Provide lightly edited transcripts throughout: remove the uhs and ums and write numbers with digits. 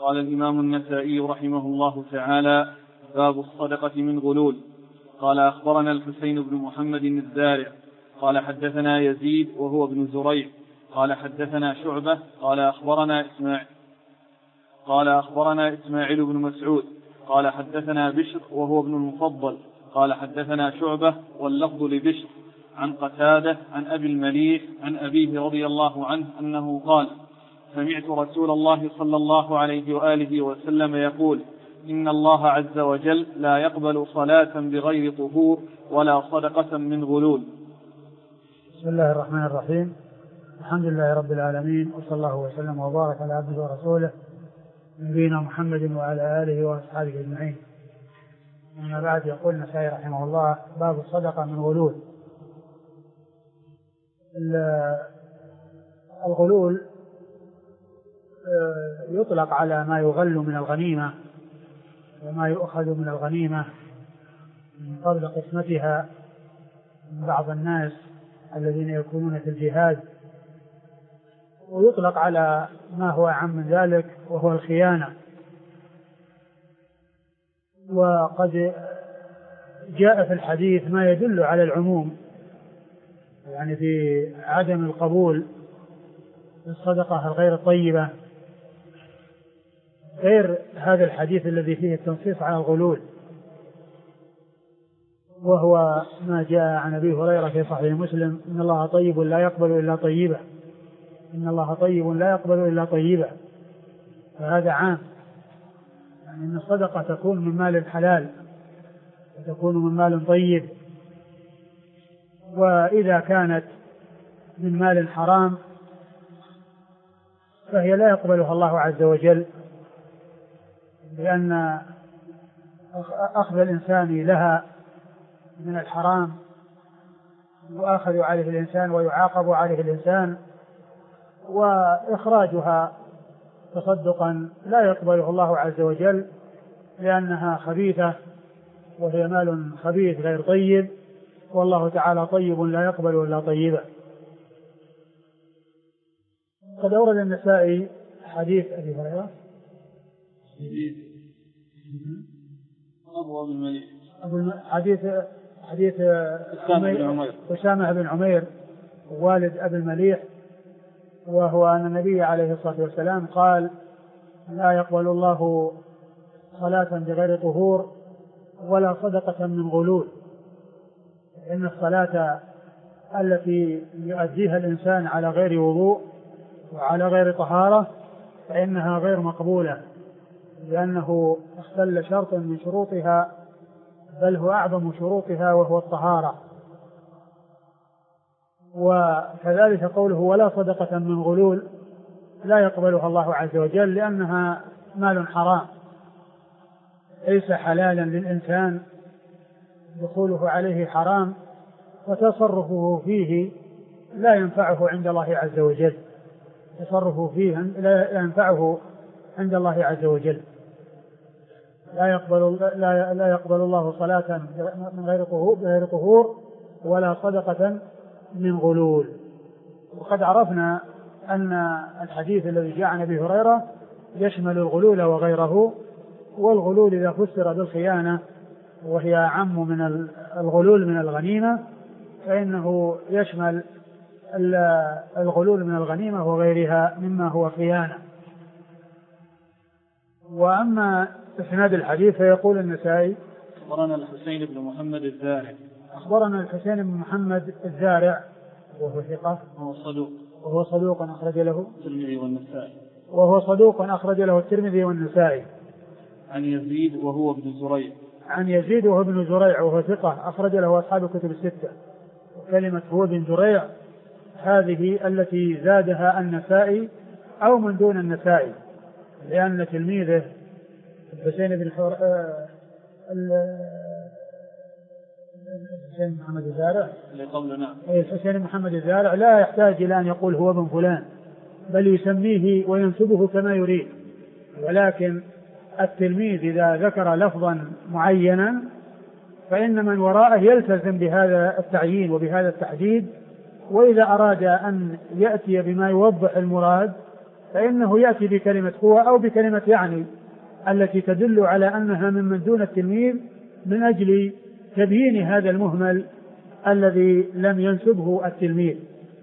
قال الإمام النسائي رحمه الله تعالى: باب الصدقة من غلول. قال أخبرنا الحسين بن محمد الزارع قال حدثنا يزيد وهو ابن زريع قال حدثنا شعبة قال أخبرنا إسماعيل بن مسعود قال حدثنا بشر وهو ابن المفضل قال حدثنا شعبة واللفظ لبشر عن قتادة عن أبي المليح عن أبيه رضي الله عنه أنه قال: سمعت رسول الله صلى الله عليه وآله وسلم يقول: إن الله عز وجل لا يقبل صلاة بغير طهور ولا صدقة من غلول. بسم الله الرحمن الرحيم. الحمد لله رب العالمين، وصلى الله وسلم وبارك على عبده ورسوله نبينا محمد وعلى آله وأصحابه أجمعين. أما بعد، يقول النسائي رحمه الله: باب الصدقة من غلول. الغلول يطلق على ما يغل من الغنيمة وما يؤخذ من الغنيمة من قبل قسمتها من بعض الناس الذين يكونون في الجهاد، ويطلق على ما هو أعم من ذلك وهو الخيانة. وقد جاء في الحديث ما يدل على العموم، يعني في عدم القبول الصدقة الغير الطيبة، غير هذا الحديث الذي فيه التنصيص على الغلول، وهو ما جاء عن أبي هريرة في صحيح مسلم: إن الله طيب لا يقبل إلا طيبا، إن الله طيب لا يقبل إلا طيبا. فهذا عام، يعني أن الصدقة تكون من مال حلال وتكون من مال طيب، وإذا كانت من مال حرام فهي لا يقبلها الله عز وجل، لأن أخذ الإنسان لها من الحرام يؤاخذ عليه الإنسان ويعاقب عليه الإنسان، وإخراجها تصدقا لا يقبله الله عز وجل، لأنها خبيثة وهي مال خبيث غير طيب، والله تعالى طيب لا يقبل إلا طيبا. قد أورد النسائي حديث أبي هريرة حديث أسامة بن عمير والد أبي المليح، وهو أن النبي عليه الصلاة والسلام قال: لا يقبل الله صلاة بغير طهور ولا صدقة من غلول. إن الصلاة التي يؤديها الإنسان على غير وضوء وعلى غير طهارة فإنها غير مقبولة، لأنه اختل شرط من شروطها، بل هو أعظم شروطها وهو الطهارة. وكذلك قوله: ولا صدقة من غلول، لا يقبلها الله عز وجل، لأنها مال حرام ليس حلالا للإنسان، دخوله عليه حرام، وتصرفه فيه لا ينفعه عند الله عز وجل، تصرفه فيه لا ينفعه عند الله عز وجل. لا يقبل الله صلاة من غير طهور ولا صدقة من غلول. وقد عرفنا أن الحديث الذي جاء عن أبي هريرة يشمل الغلول وغيره، والغلول إذا فسر بالخيانة وهي أعم من الغلول من الغنيمة، فإنه يشمل الغلول من الغنيمة وغيرها مما هو خيانة. وأما إسناد الحديث فيقول النسائي: أخبرنا الحسين بن محمد الزارع. أخبرنا الحسين بن محمد الزارع وهو ثقة وهو صدوق أخرج له الترمذي والنسائي. وهو صدوق أخرج له الترمذي والنسائي. عن يزيد وهو ابن زريع. عن يزيد وهو ابن زريع وهو ثقة أخرج له أصحاب الكتب الستة. وكلمة هو ابن زريع هذه التي زادها النسائي أو من دون النسائي، لأن تلميذه الحسين بن الحسين محمد الزارع الحسين محمد الزارع لا يحتاج إلى أن يقول هو ابن فلان، بل يسميه وينسبه كما يريد. ولكن التلميذ إذا ذكر لفظا معينا فإن من وراءه يلتزم بهذا التعيين وبهذا التحديد، وإذا أراد أن يأتي بما يوضح المراد فإنه يأتي بكلمة هو أو بكلمة يعني التي تدل على أنها ممن دون التلميذ من أجل تبيين هذا المهمل الذي لم ينسبه التلميذ.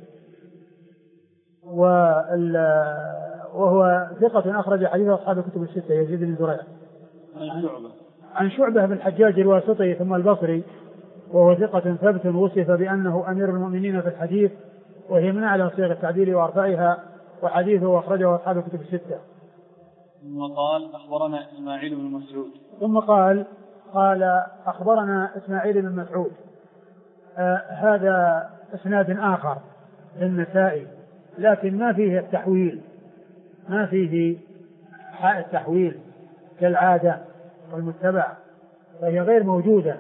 وهو ثقة أخرج حديث أصحاب الكتب الستة. يزيد بن زريع عن شعبة بن الحجاج الواسطي ثم البصري، وهو ثقة ثبت وصف بأنه أمير المؤمنين في الحديث، وهي من أعلى صيغ التعديل وأرفعها، وحديثه أخرجه أصحاب الكتب الستة. ثم قال أخبرنا إسماعيل بن مسعود. ثم قال أخبرنا إسماعيل بن مسعود. هذا إسناد آخر للنسائي، لكن ما فيه التحويل، ما فيه حاء التحويل كالعادة والمتبع، فهي غير موجودة.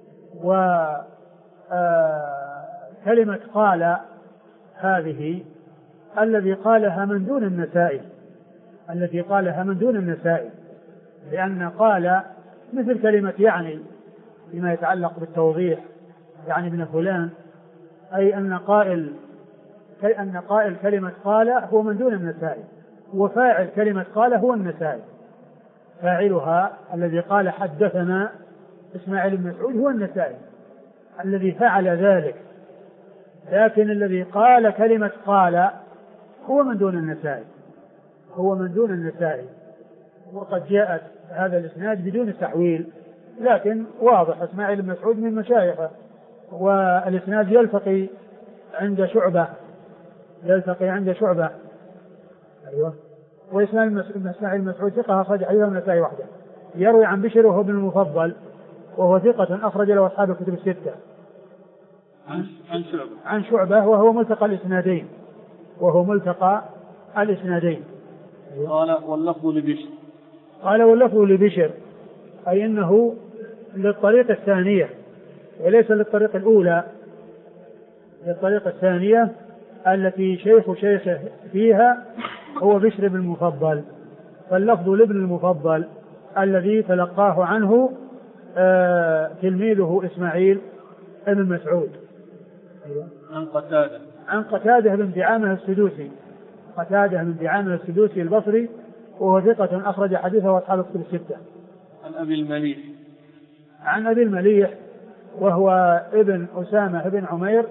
وكلمة قال هذه الذي قالها من دون النسائي، التي قالها من دون النسائي، لأن قال مثل كلمة يعني فيما يتعلق بالتوضيح، يعني ابن فلان، أي أن قائل كلمة قال هو من دون النسائي، وفاعل كلمة قال هو النسائي. فاعلها الذي قال حدثنا إسماعيل بن مسعود هو النسائي الذي فعل ذلك، لكن الذي قال كلمة قال هو من دون النسائي، هو من دون النسائي. وقد جاءت هذا الإسناد بدون التحويل، لكن واضح إسماعيل بن مسعود من مشايخه، والإسناد يلتقي عند شعبة. أيوة. وإسماعيل بن مسعود ثقة أخرج حديثه النسائي وحده. يروي عن بشر وهو ابن المفضل، وهو ثقة أخرج له أصحاب الكتب الستة. عن شعبة وهو ملتقى الإسنادين. قال واللفظ لبشر. قال واللفظ لبشر، أي أنه للطريقة الثانية وليس للطريقة الأولى، للطريقة الثانية التي شيخه فيها هو بشر بن المفضل، فاللفظ لابن المفضل الذي تلقاه عنه تلميذه إسماعيل بن مسعود. عن قتادة بن دعامة السدوسي البصري، وهو ثقة أخرج حديثه أصحاب الكتب الستة. عن أبي المليح وهو ابن أسامة بن عمير،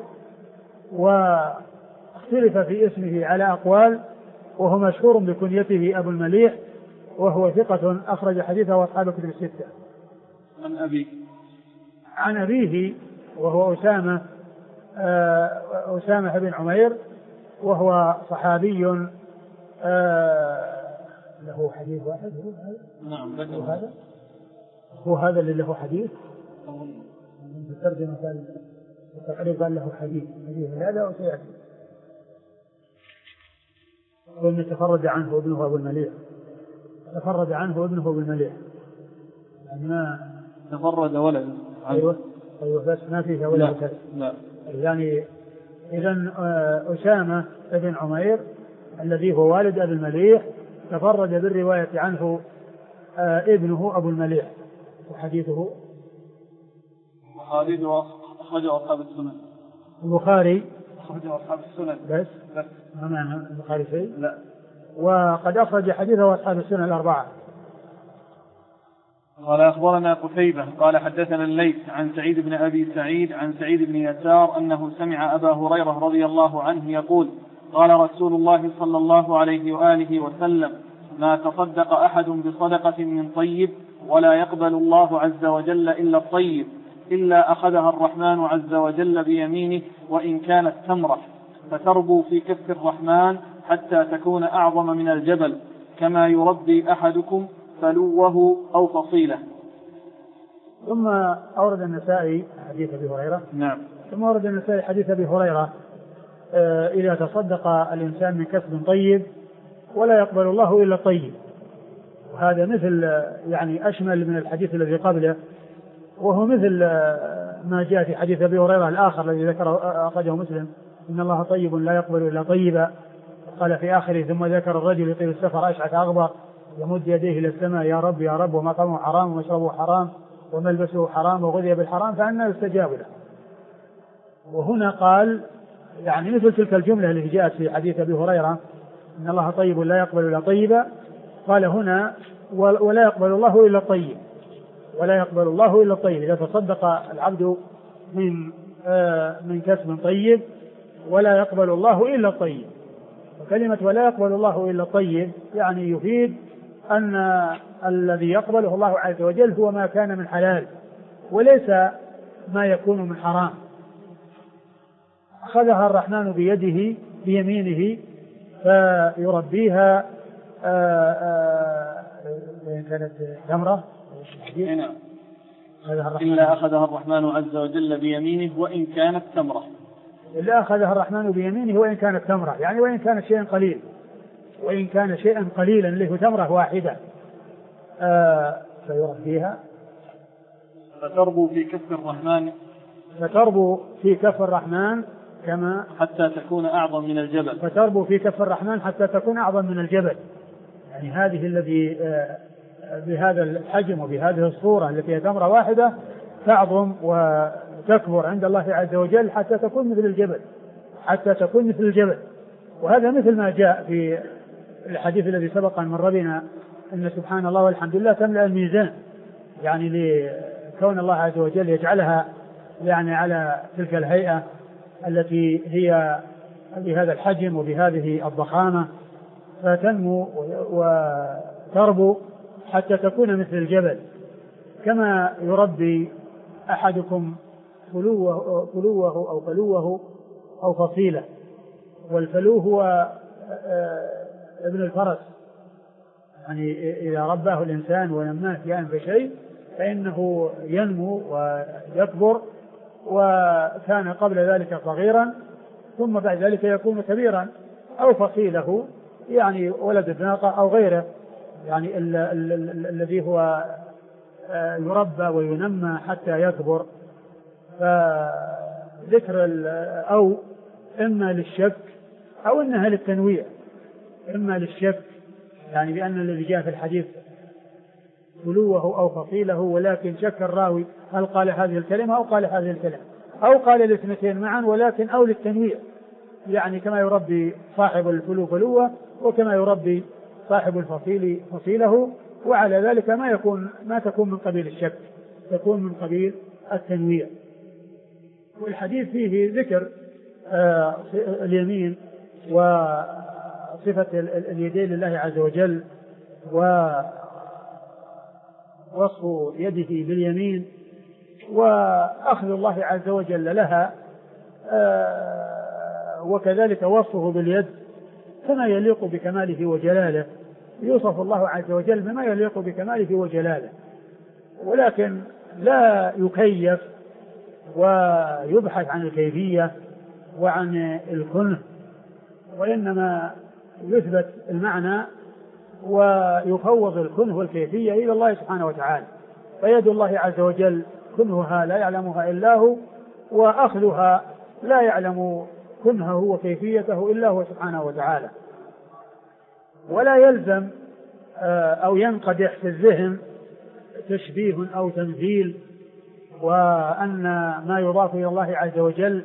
واختلف في اسمه على أقوال، وهو مشهور بكنيته أبو المليح، وهو ثقة أخرج حديثه أصحاب الكتب الستة. عن أبيه وهو أسامة بن عمير، وهو صحابي له حديث واحد. هو هذا اللي له حديث. الترجمة قال له حديث هذا وسيأتي. وإن تفرد عنه ابنه أبو المليح. يعني ما تفرد ولده. أيوة بس ما فيه ولد. لا. يعني إذن أسامة بن عمير الذي هو والد أبي المليح تفرد بالرواية عنه ابنه أبو المليح، وحديثه أخرجه أصحاب السنن. البخاري أخرجه أصحاب السنن بس ما معنى البخاري شيء؟ لا. وقد أخرج حديثه أصحاب السنن الأربعة. قال أخبرنا قتيبة قال حدثنا الليث عن سعيد بن أبي سعيد عن سعيد بن يسار أنه سمع أبا هريرة رضي الله عنه يقول قال رسول الله صلى الله عليه وآله وسلم ما تصدق أحد بصدقة من طيب ولا يقبل الله عز وجل إلا الطيب إلا أخذها الرحمن عز وجل بيمينه وإن كانت تمرة فتربو في كف الرحمن حتى تكون أعظم من الجبل كما يربي أحدكم فلوه أو فصيلة. ثم أورد النسائي حديث أبي هريرة. نعم. ثم أورد النسائي حديث أبي هريرة إذا تصدق الإنسان من كسب طيب ولا يقبل الله إلا الطيب. وهذا مثل يعني أشمل من الحديث الذي قبله، وهو مثل ما جاء في حديث أبي هريرة الآخر الذي ذكره أخرجه مسلم إن الله طيب لا يقبل إلا طيبا. قال في آخره ثم ذكر الرجل يطيل السفر أشعث أغبر يمد يديه إلى السماء يا رب يا رب ومطعمه حرام ومشربه حرام وملبسه حرام وغذي بالحرام فأنى يستجاب له. وهنا قال يعني مثل تلك الجملة التي جاءت في حديث أبي هريرة إن الله طيب لا يقبل إلا طيبا، قال هنا ولا يقبل الله إلا الطيب، ولا يقبل الله إلا الطيب. إذا تصدق العبد من كسب طيب ولا يقبل الله إلا الطيب. وكلمة ولا يقبل الله إلا الطيب يعني يفيد أن الذي يقبله الله عز وجل هو ما كان من حلال وليس ما يكون من حرام. أخذها الرحمن بيمينه فيربيها وإن كانت تمرة إلا أخذها الرحمن عز وجل بيمينه وإن كانت تمرة. إلا أخذها الرحمن بيمينه وإن كانت تمرة، يعني وإن كانت شيئا قليل، وإن كان شيئا قليلا له تمرة واحدة فيربيها فتربو في كف الرحمن، فتربو في كف الرحمن كما حتى تكون أعظم من الجبل، فتربو في كف الرحمن حتى تكون أعظم من الجبل. يعني هذه الذي بهذا الحجم وبهذه الصورة التي هي تمرة واحدة تعظم وتكبر عند الله عز وجل حتى تكون مثل الجبل، حتى تكون مثل الجبل. وهذا مثل ما جاء في الحديث الذي سبق أن مر بنا أن سبحان الله والحمد لله تملأ الميزان، يعني لكون الله عز وجل يجعلها يعني على تلك الهيئة التي هي بهذا الحجم وبهذه الضخامة، فتنمو وتربو حتى تكون مثل الجبل. كما يربي أحدكم فلوه أو فلوه أو فصيلة، والفلو هو ابن الفرس، يعني إذا رباه الإنسان ونماه شيئا فشيء فإنه ينمو ويكبر، وكان قبل ذلك صغيرا ثم بعد ذلك يكون كبيرا. أو فصيله يعني ولد الناقة أو غيره، يعني الذي هو يربى وينمى حتى يكبر. فذكر أو إما للشك أو إنها للتنويع، إما للشك يعني بأن الذي جاء في الحديث فلوه أو فصيله، ولكن شك الراوي هل قال هذه الكلمة أو قال هذه الكلمة أو قال الاثنتين معا، ولكن أو للتنويع، يعني كما يربي صاحب الفلو فلوه وكما يربي صاحب الفصيل فصيله. وعلى ذلك ما تكون من قبيل الشك، تكون من قبيل التنويع. والحديث فيه ذكر اليمين وصفة اليدين لله عز وجل ووصف يده باليمين وأخذ الله عز وجل لها، وكذلك وصفه باليد كما يليق بكماله وجلاله. يوصف الله عز وجل بما يليق بكماله وجلاله، ولكن لا يكيف ويبحث عن الكيفية وعن الكنه، وإنما يثبت المعنى ويفوض الكنه والكيفية إلى الله سبحانه وتعالى. فيد الله عز وجل كنهها لا يعلمها إلا هو، وأخذها لا يعلم كنهه وكيفيته إلا هو سبحانه وتعالى. ولا يلزم أو ينقدح في الذهن تشبيه أو تمثيل، وأن ما يضاف إلى الله عز وجل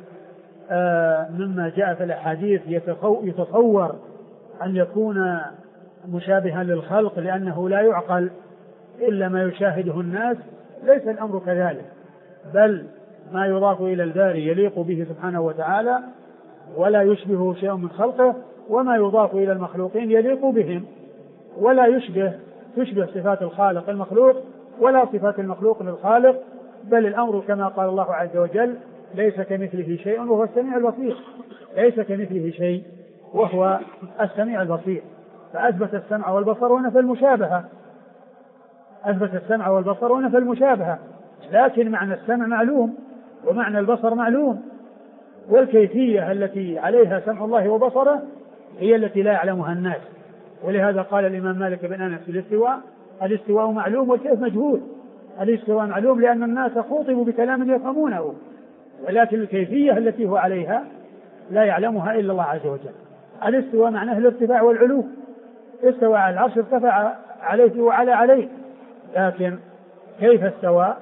مما جاء في الأحاديث يتصور أن يكون مشابها للخلق لأنه لا يعقل إلا ما يشاهده الناس. ليس الأمر كذلك، بل ما يضاف إلى الباري يليق به سبحانه وتعالى ولا يشبه شيء من خلقه، وما يضاف إلى المخلوقين يليق بهم ولا تشبه صفات الخالق المخلوق ولا صفات المخلوق للخالق. بل الأمر كما قال الله عز وجل ليس كمثله شيء وهو السميع البصير، ليس كمثله شيء وهو السميع البصير. فأثبت السمع والبصر ونفى المشابهة، أثبت السمع والبصر ونفى المشابهة، لكن معنى السمع معلوم ومعنى البصر معلوم، والكيفية التي عليها سمع الله وبصره هي التي لا يعلمها الناس. ولهذا قال الإمام مالك بن أنس الاستواء معلوم والكيف مجهول. الاستواء معلوم لأن الناس خوطبوا بكلام يفهمونه، ولكن الكيفية التي هو عليها لا يعلمها إلا الله عز وجل. الاستواء معناه الارتفاع والعلو، استوى على العرش ارتفع عليه وعلى عليه، لكن كيف استوى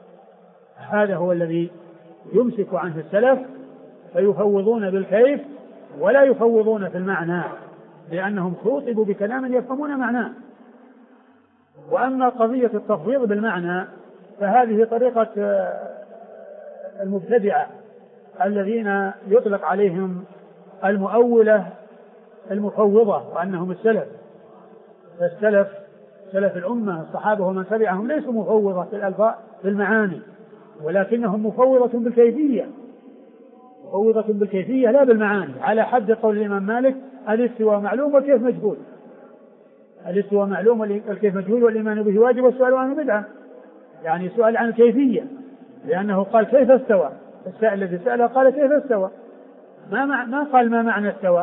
هذا هو الذي يمسك عنه السلف، فيفوضون بالكيف ولا يفوضون في المعنى، لأنهم خوطبوا بكلام يفهمون معناه. وأما قضية التفويض بالمعنى فهذه طريقة المبتدعة الذين يطلق عليهم المؤولة المفوضة وأنهم السلف. السلف سلف الأمة الصحابة ومن تبعهم ليسوا مفوضة في الألفاظ في المعاني، ولكنهم مفوضة بالكيفية، مفوضة بالكيفية لا بالمعاني، على حد قول الإمام مالك الاستواء معلوم والكيف مجهول. الاستواء معلوم والكيف مجهول والإيمان به واجب والسؤال عنه بدعة، يعني سؤال عن الكيفية، لأنه قال كيف استوى، السائل الذي سأله قال كيف استوى، ما قال ما معنى استوى،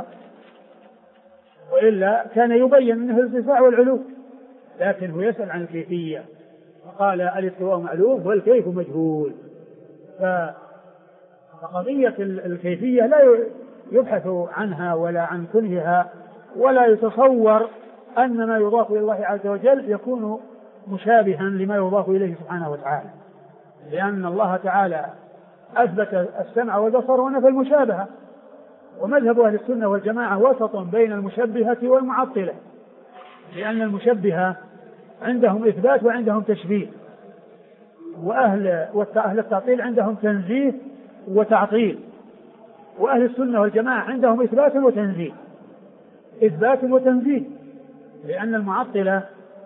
وإلا كان يبين أنه الارتفاع والعلو، لكن هو يسأل عن الكيفية فقال الاستواء معلوم والكيف مجهول. فقضية الكيفية لا يبحث عنها ولا عن كنهها، ولا يتصور أن ما يضاف إلى الله عز وجل يكون مشابها لما يضاف إليه سبحانه وتعالى، لأن الله تعالى أثبت السمع والبصر ونفى المشابهة. ومذهب أهل السنة والجماعة وسط بين المشبهة والمعطلة، لأن المشبهة عندهم إثبات وعندهم تشبيه، وأهل التعطيل عندهم تنزيه وتعطيل، وأهل السنة والجماعة عندهم إثبات وتنزيه، إثبات وتنزيه، لأن المعطلة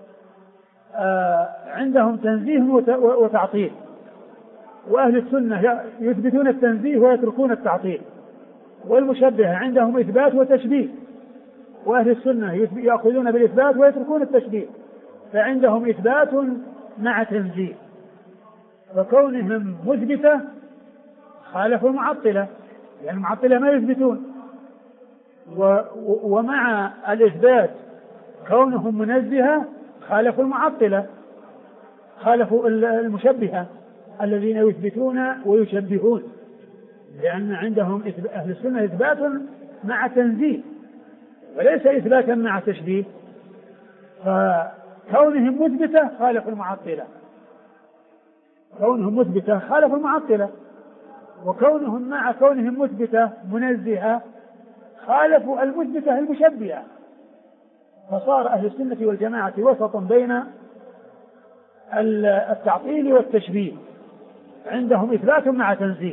عندهم تنزيه وتعطيل، وأهل السنة يثبتون التنزيه ويتركون التعطيل، والمشبهة عندهم إثبات وتشبيه، وأهل السنة يأخذون بالإثبات ويتركون التشبيه، فعندهم إثبات مع تنزيه. فكونهم مثبتة خالفوا المعطلة، يعني المعطلة ما يثبتون، ومع الإثبات كونهم منزهة خالفوا المعطلة، خالفوا المشبهة الذين يثبتون ويشبهون، لأن عندهم أهل السنة إثبات مع تنزيه وليس إثباتا مع تشبيه، فكونهم مثبتة خالفوا المعطلة، كونهم مثبتة خالفوا المعطلة، وكونهم مع كونهم مثبتة منزهة خالفوا المثبتة المشبهة. فصار أهل السنة والجماعة وسطا بين التعطيل والتشبيه، عندهم إثبات مع تنزيه،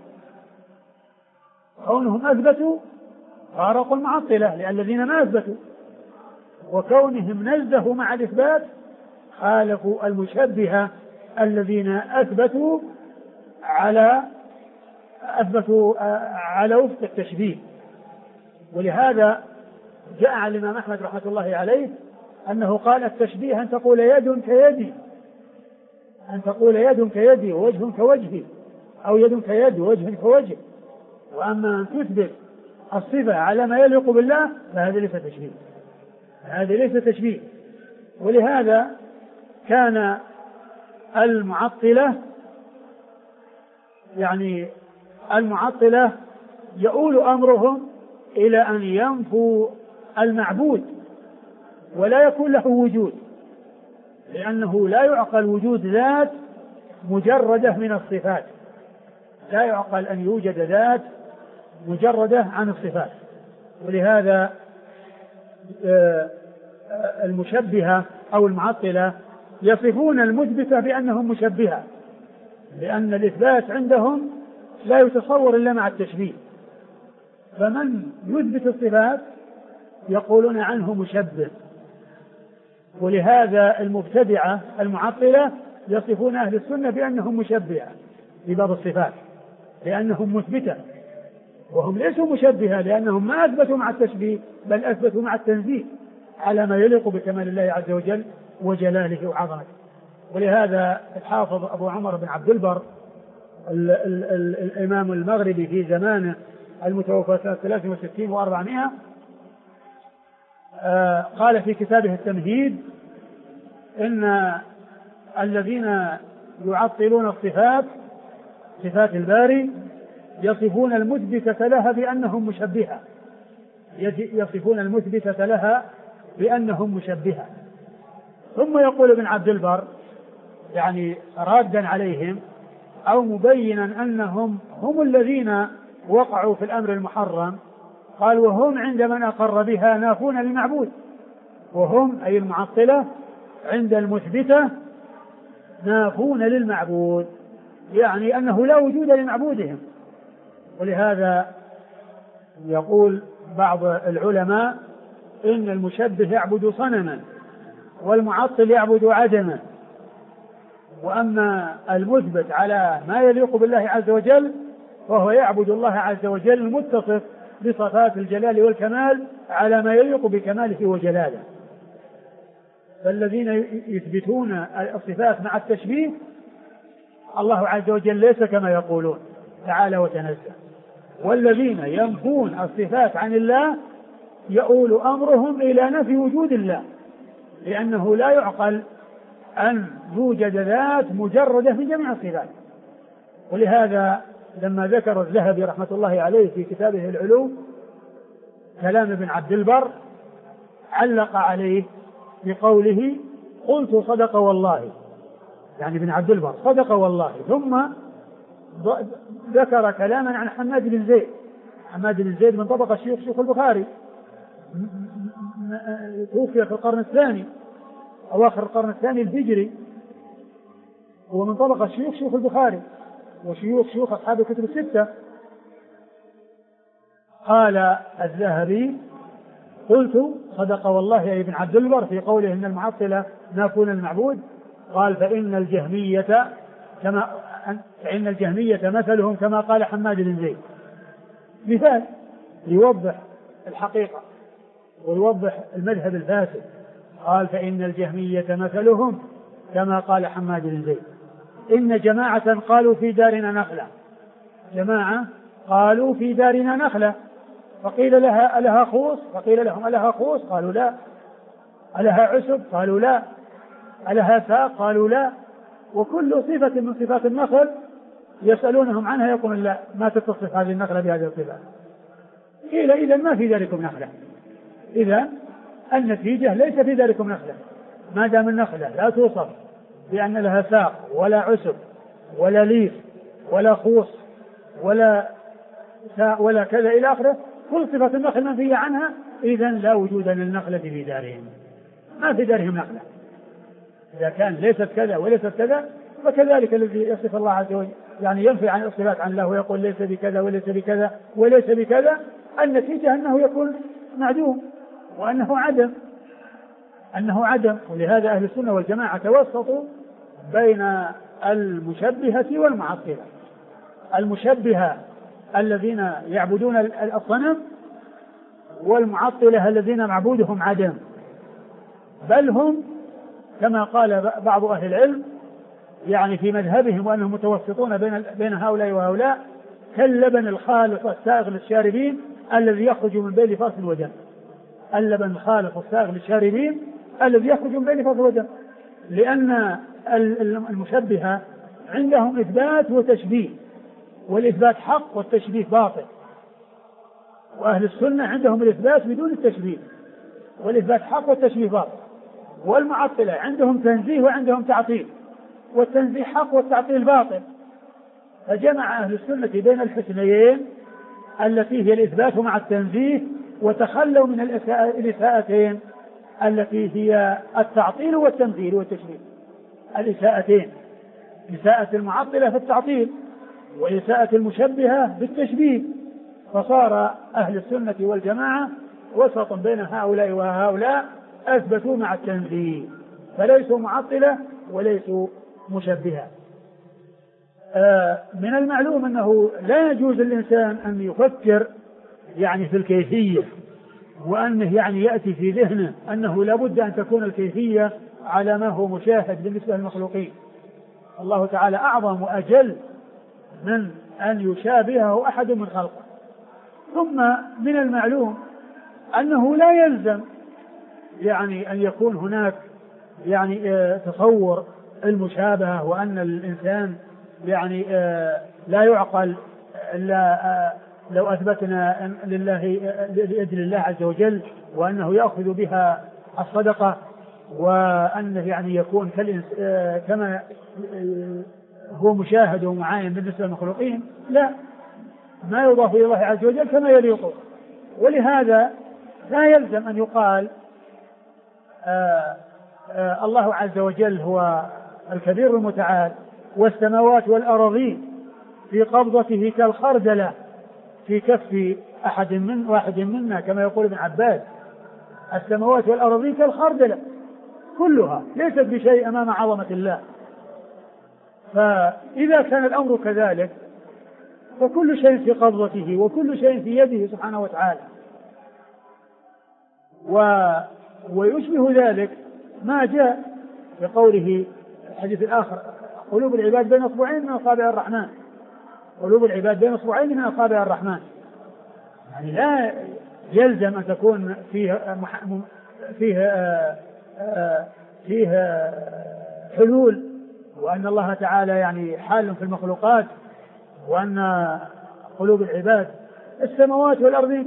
كونهم أثبتوا فارقوا المعطلة لأن الذين ما أثبتوا، وكونهم نزهوا مع الإثبات خالفوا المشبهة الذين أثبتوا على وفق التشبيه. ولهذا جاء عن الإمام أحمد رحمة الله عليه أنه قال التشبيه أن تقول يد كيدي، أن تقول يد كيدي ووجه كوجهي، أو يد كيد ووجه كوجه. وأما أن تثبت الصفة على ما يليق بالله فهذا ليس تشبيه، هذا ليس تشبيه. ولهذا كان المعطلة يؤول أمرهم إلى أن ينفوا المعبود ولا يكون له وجود، لأنه لا يعقل وجود ذات مجردة من الصفات، لا يعقل أن يوجد ذات مجردة عن الصفات. ولهذا المشبهة أو المعطلة يصفون المثبتة بأنهم مشبهة، لأن الإثبات عندهم لا يتصور إلا مع التشبيه، فمن يثبت الصفات يقولون عنه مشبه. ولهذا المبتدعة المعطلة يصفون أهل السنة بأنهم مشبهة في باب الصفات، لأنهم مثبتة، وهم ليسوا مشبهة لأنهم ما أثبتوا مع التشبيه بل أثبتوا مع التنزيه على ما يليق بكمال الله عز وجل وجلاله وعظمته. ولهذا الحافظ أبو عمر بن عبد البر الإمام المغربي في زمانه المتوفى سنة 63 و400 قال في كتابه التمهيد إن الذين يعطلون الصفات صفات الباري يصفون المثبتة لها بأنهم مشبهة، يصفون المثبتة لها بأنهم مشبهة. ثم يقول ابن عبد البر يعني رادا عليهم أو مبينا أنهم هم الذين وقعوا في الأمر المحرم قال وهم عند من أقر بها نافون للمعبود. وهم أي المعطلة عند المثبتة نافون للمعبود، يعني أنه لا وجود لمعبودهم. ولهذا يقول بعض العلماء إن المشبه يعبد صنما والمعطل يعبد عدما، وأما المثبت على ما يليق بالله عز وجل فهو يعبد الله عز وجل المتصف بصفات الجلال والكمال على ما يليق بكماله وجلاله. فالذين يثبتون الصفات مع التشبيه الله عز وجل ليس كما يقولون تعالى وتنزه، والذين ينفون الصفات عن الله يؤول أمرهم إلى نفي وجود الله، لأنه لا يعقل أن يوجد ذات مجردة من جميع الصفات. ولهذا لما ذكر الذهبي رحمة الله عليه في كتابه العلوم كلام ابن عبد البر علق عليه بقوله قلت صدق والله، يعني ابن عبد البر صدق والله، ثم ذكر كلاما عن حماد بن زيد. حماد بن زيد من طبقة شيوخ البخاري، توفي في القرن الثاني أواخر القرن الثاني الهجري، هو من طبقة شيوخ البخاري وشيوخ أصحاب الكتب الستة. قال الذهبي قلت صدق والله يا ابن عبد البر في قوله إن المعطلة نافون المعبود، قال فإن الجهمية مثلهم كما قال حماد بن زيد، مثال يوضح الحقيقة ويوضح المذهب الفاسد. قال فإن الجهمية مثلهم كما قال حماد بن زيد، إن جماعة قالوا في دارنا نخلة، جماعة قالوا في دارنا نخلة، فقيل لها ألها خوص، فقيل لهم ألها خوص، قالوا لا. ألها عسب، قالوا لا. ألها ساق، قالوا لا. وكل صفة من صفات النخل يسألونهم عنها يقولون لا، ما تتصف هذه النخلة بهذه الصفة. قيل إذا ما في ذلكم نخلة، إذا النتيجة ليس في ذلكم نخلة، ما دام النخلة لا توصف بأن لها ساق ولا عسب ولا ليف ولا خوص ولا كذا إلى آخره، كل صفة النخل منفية عنها، إذا لا وجود للنخلة في دارهم، ما في دارهم نخلة. إذا كان ليست كذا وليست كذا فكذلك الذي يصف الله عز وجل يعني ينفي عن الصفات عن الله ويقول ليس بكذا وليس بكذا وليس بكذا، النتيجة أنه يكون معدوم وأنه عدم. ولهذا أهل السنة والجماعة توسطوا بين المشبهة والمعطلة. المشبهة الذين يعبدون الصنم، والمعطلة الذين معبودهم عدم، بل هم كما قال بعض أهل العلم يعني في مذهبهم وأنهم متوسطون بين هؤلاء وهؤلاء، كاللبن الخالص السائغ للشاربين الذي يخرج من بين فاصل الودم. اللبن الخالص السائغ للشاربين الذي يخرج من بين فاصل الودم، لأن المشبهة عندهم إثبات وتشبيه، والإثبات حق والتشبيه باطل، وأهل السنة عندهم الإثبات بدون التشبيه والإثبات حق والتشبيه باطل. والمعطلة عندهم تنزيه وعندهم تعطيل، والتنزيه حق والتعطيل باطل. فجمع أهل السنة بين الحسنيين التي هي الإثبات مع التنزيه، وتخلوا من الإساءتين التي هي التعطيل والتمثيل والتشبيه. الإساءتين، إساءة المعطلة في التعطيل وإساءة المشبهة بالتشبيه. فصار أهل السنة والجماعة وسط بين هؤلاء وهؤلاء، أثبتوا مع التنزيه، فليسوا معطلة وليسوا مشبهة. من المعلوم أنه لا يجوز للإنسان أن يفكر يعني في الكيفية، وأنه يعني يأتي في ذهنه أنه لابد أن تكون الكيفية على ما هو مشاهد بالنسبة للمخلوقين. الله تعالى أعظم وأجل من أن يشابهه أحد من خلقه. ثم من المعلوم أنه لا يلزم يعني أن يكون هناك يعني تصور المشابهة، وأن الإنسان يعني لا يعقل إلا لو أثبتنا لأجل الله عز وجل وأنه يأخذ بها الصدقة، وأنه يعني يكون كما هو مشاهد ومعاين بالنسبة للمخلوقين. لا، ما يضاف إلى الله عز وجل كما يليق، ولهذا لا يلزم أن يقال الله عز وجل هو الكبير المتعال والسماوات والأراضين في قبضته كالخردلة في كف واحد منا، كما يقول ابن عباس: السماوات والأراضين كالخردلة كلها ليست بشيء أمام عظمة الله. فإذا كان الأمر كذلك فكل شيء في قبضته وكل شيء في يده سبحانه وتعالى. ويشبه ذلك ما جاء في قوله الحديث الآخر: قلوب العباد بين أصبعين من أصابع الرحمن. قلوب العباد بين أصبعين من أصابع الرحمن، يعني لا يلزم أن تكون فيه حلول، وأن الله تعالى يعني حال في المخلوقات، وأن قلوب العباد السماوات والأرضين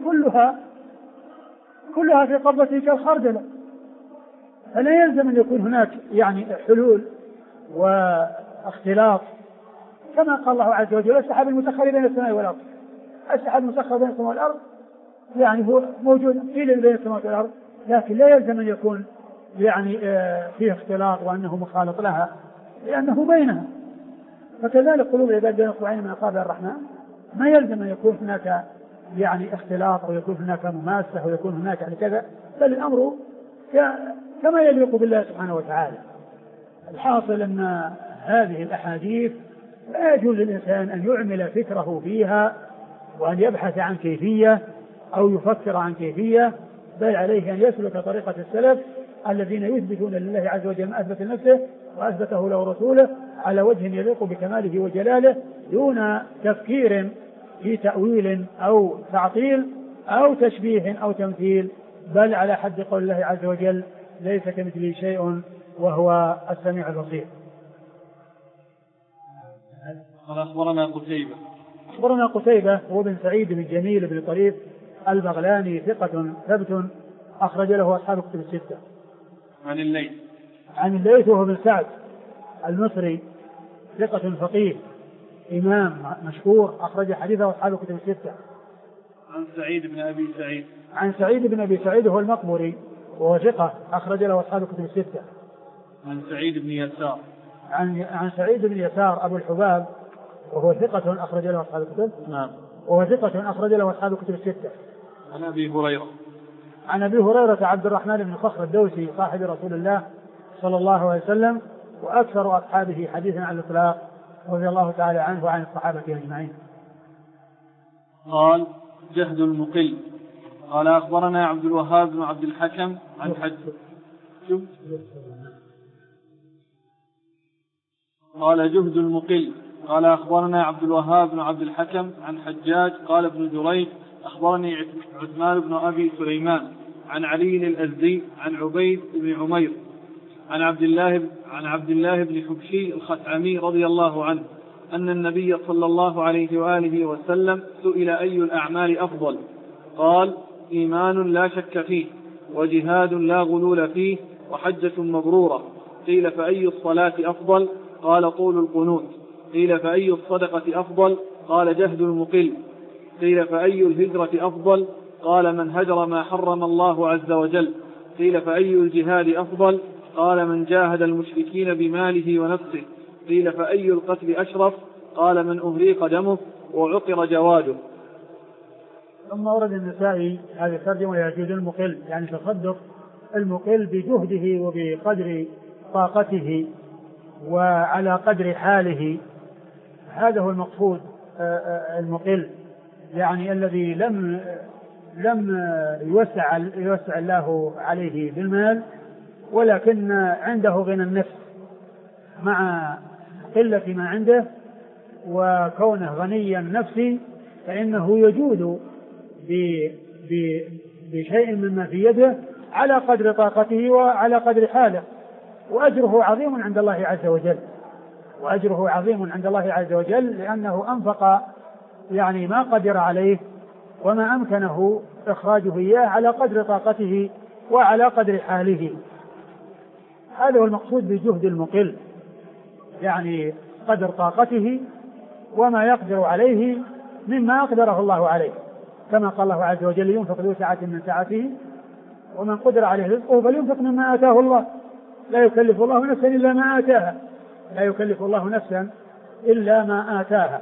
كلها في قبضته كالخردلة. فلا يلزم أن يكون هناك يعني حلول واختلاط، كما قال الله عز وجل: السحاب المسخر بين السماء والأرض. السحاب المسخر بين السماء والأرض يعني هو موجود في بين السماء والأرض، لكن لا يلزم أن يكون يعني فيه اختلاط وأنه مخالط لها، لأنه بينها. فكذلك قلوب العباد بين أصبعين من أصابع الرحمن، ما يلزم أن يكون هناك يعني اختلاط أو يكون هناك مماسة أو يكون هناك يعني كذا، بل الأمر كما يليق بالله سبحانه وتعالى. الحاصل أن هذه الأحاديث لا يجوز للإنسان أن يعمل فكره فيها وأن يبحث عن كيفية أو يفكر عن كيفية، بل عليه أن يسلك طريقة السلف الذين يثبتون لله عز وجل ما أثبت نفسه وأثبته له رسوله على وجه يليق بكماله وجلاله، دون تفكير في تأويل أو تعطيل أو تشبيه أو تمثيل، بل على حد قول الله عز وجل: ليس كمثله شيء وهو السميع البصير. أخبرنا قتيبة هو بن سعيد بن جميل بن طريف البغلاني، ثقة ثبت أخرج له أصحاب الكتب الستة. عن الليث وهو بن سعد المصري، ثقة فقيه إمام مشهور، أخرج حديثه أصحاب الكتب الستة. عن سعيد بن أبي سعيد هو المقبري وهو ثقة، أخرج له أصحاب الكتب الستة. عن سعيد بن يسار أبو الحباب وهو ثقة، أخرج له أصحاب الكتب. نعم. وهو ثقة، أخرج له أصحاب الكتب الستة. عن أبي هريرة عبد الرحمن بن صخر الدوسي صاحب رسول الله صلى الله عليه وسلم، وأكثر أصحابه حديثا على الإطلاق، رضي الله تعالى عنه وعن الصحابة أجمعين. قال: جهد المقل. قال: أخبرنا عبد الوهاب بن عبد الحكم عن قال: جهد المقل. قال: أخبرنا عبد الوهاب بن عبد الحكم عن حجاج قال: ابن جريج أخبرني عثمان بن أبي سليمان عن علي الأزدي عن عبيد بن عمير عن عبد الله بن حبشي الخثعمي رضي الله عنه أن النبي صلى الله عليه وآله وسلم سئل: أي الأعمال أفضل؟ قال: إيمان لا شك فيه، وجهاد لا غلول فيه، وحجة مبرورة. قيل: فأي الصلاة أفضل؟ قال: طول القنوت. قيل: فأي الصدقة أفضل؟ قال: جهد المقل. قيل: فأي الهجرة أفضل؟ قال: من هجر ما حرم الله عز وجل. قيل: فأي الجهاد أفضل؟ قال: من جاهد المشركين بماله ونفسه. قيل: فأي القتل أشرف؟ قال: من أهريق دمه وعقر جواده. ثم ورد النسائي هذه الترجمة: يجوز المقل، يعني تصدق المقل بجهده وبقدر طاقته وعلى قدر حاله. هذا هو المقصود، المقل يعني الذي لم يوسع الله عليه بالمال، ولكن عنده غنى النفس مع قلة ما عنده وكونه غنيا نفسي، فإنه يجود بشيء مما في يده على قدر طاقته وعلى قدر حاله، وأجره عظيم عند الله عز وجل، لأنه أنفق يعني ما قدر عليه وما أمكنه إخراجه إياه على قدر طاقته وعلى قدر حاله. هذا هو المقصود بجهد المقل، يعني قدر طاقته وما يقدر عليه مما أقدره الله عليه. كما قال الله عز وجل ينفق ذو سعة من سعته ومن قدر عليه رزقه فلينفق مما آتاه الله لا يكلف الله نفسا إلا ما آتاها لا يكلف الله نفسا إلا ما آتاها.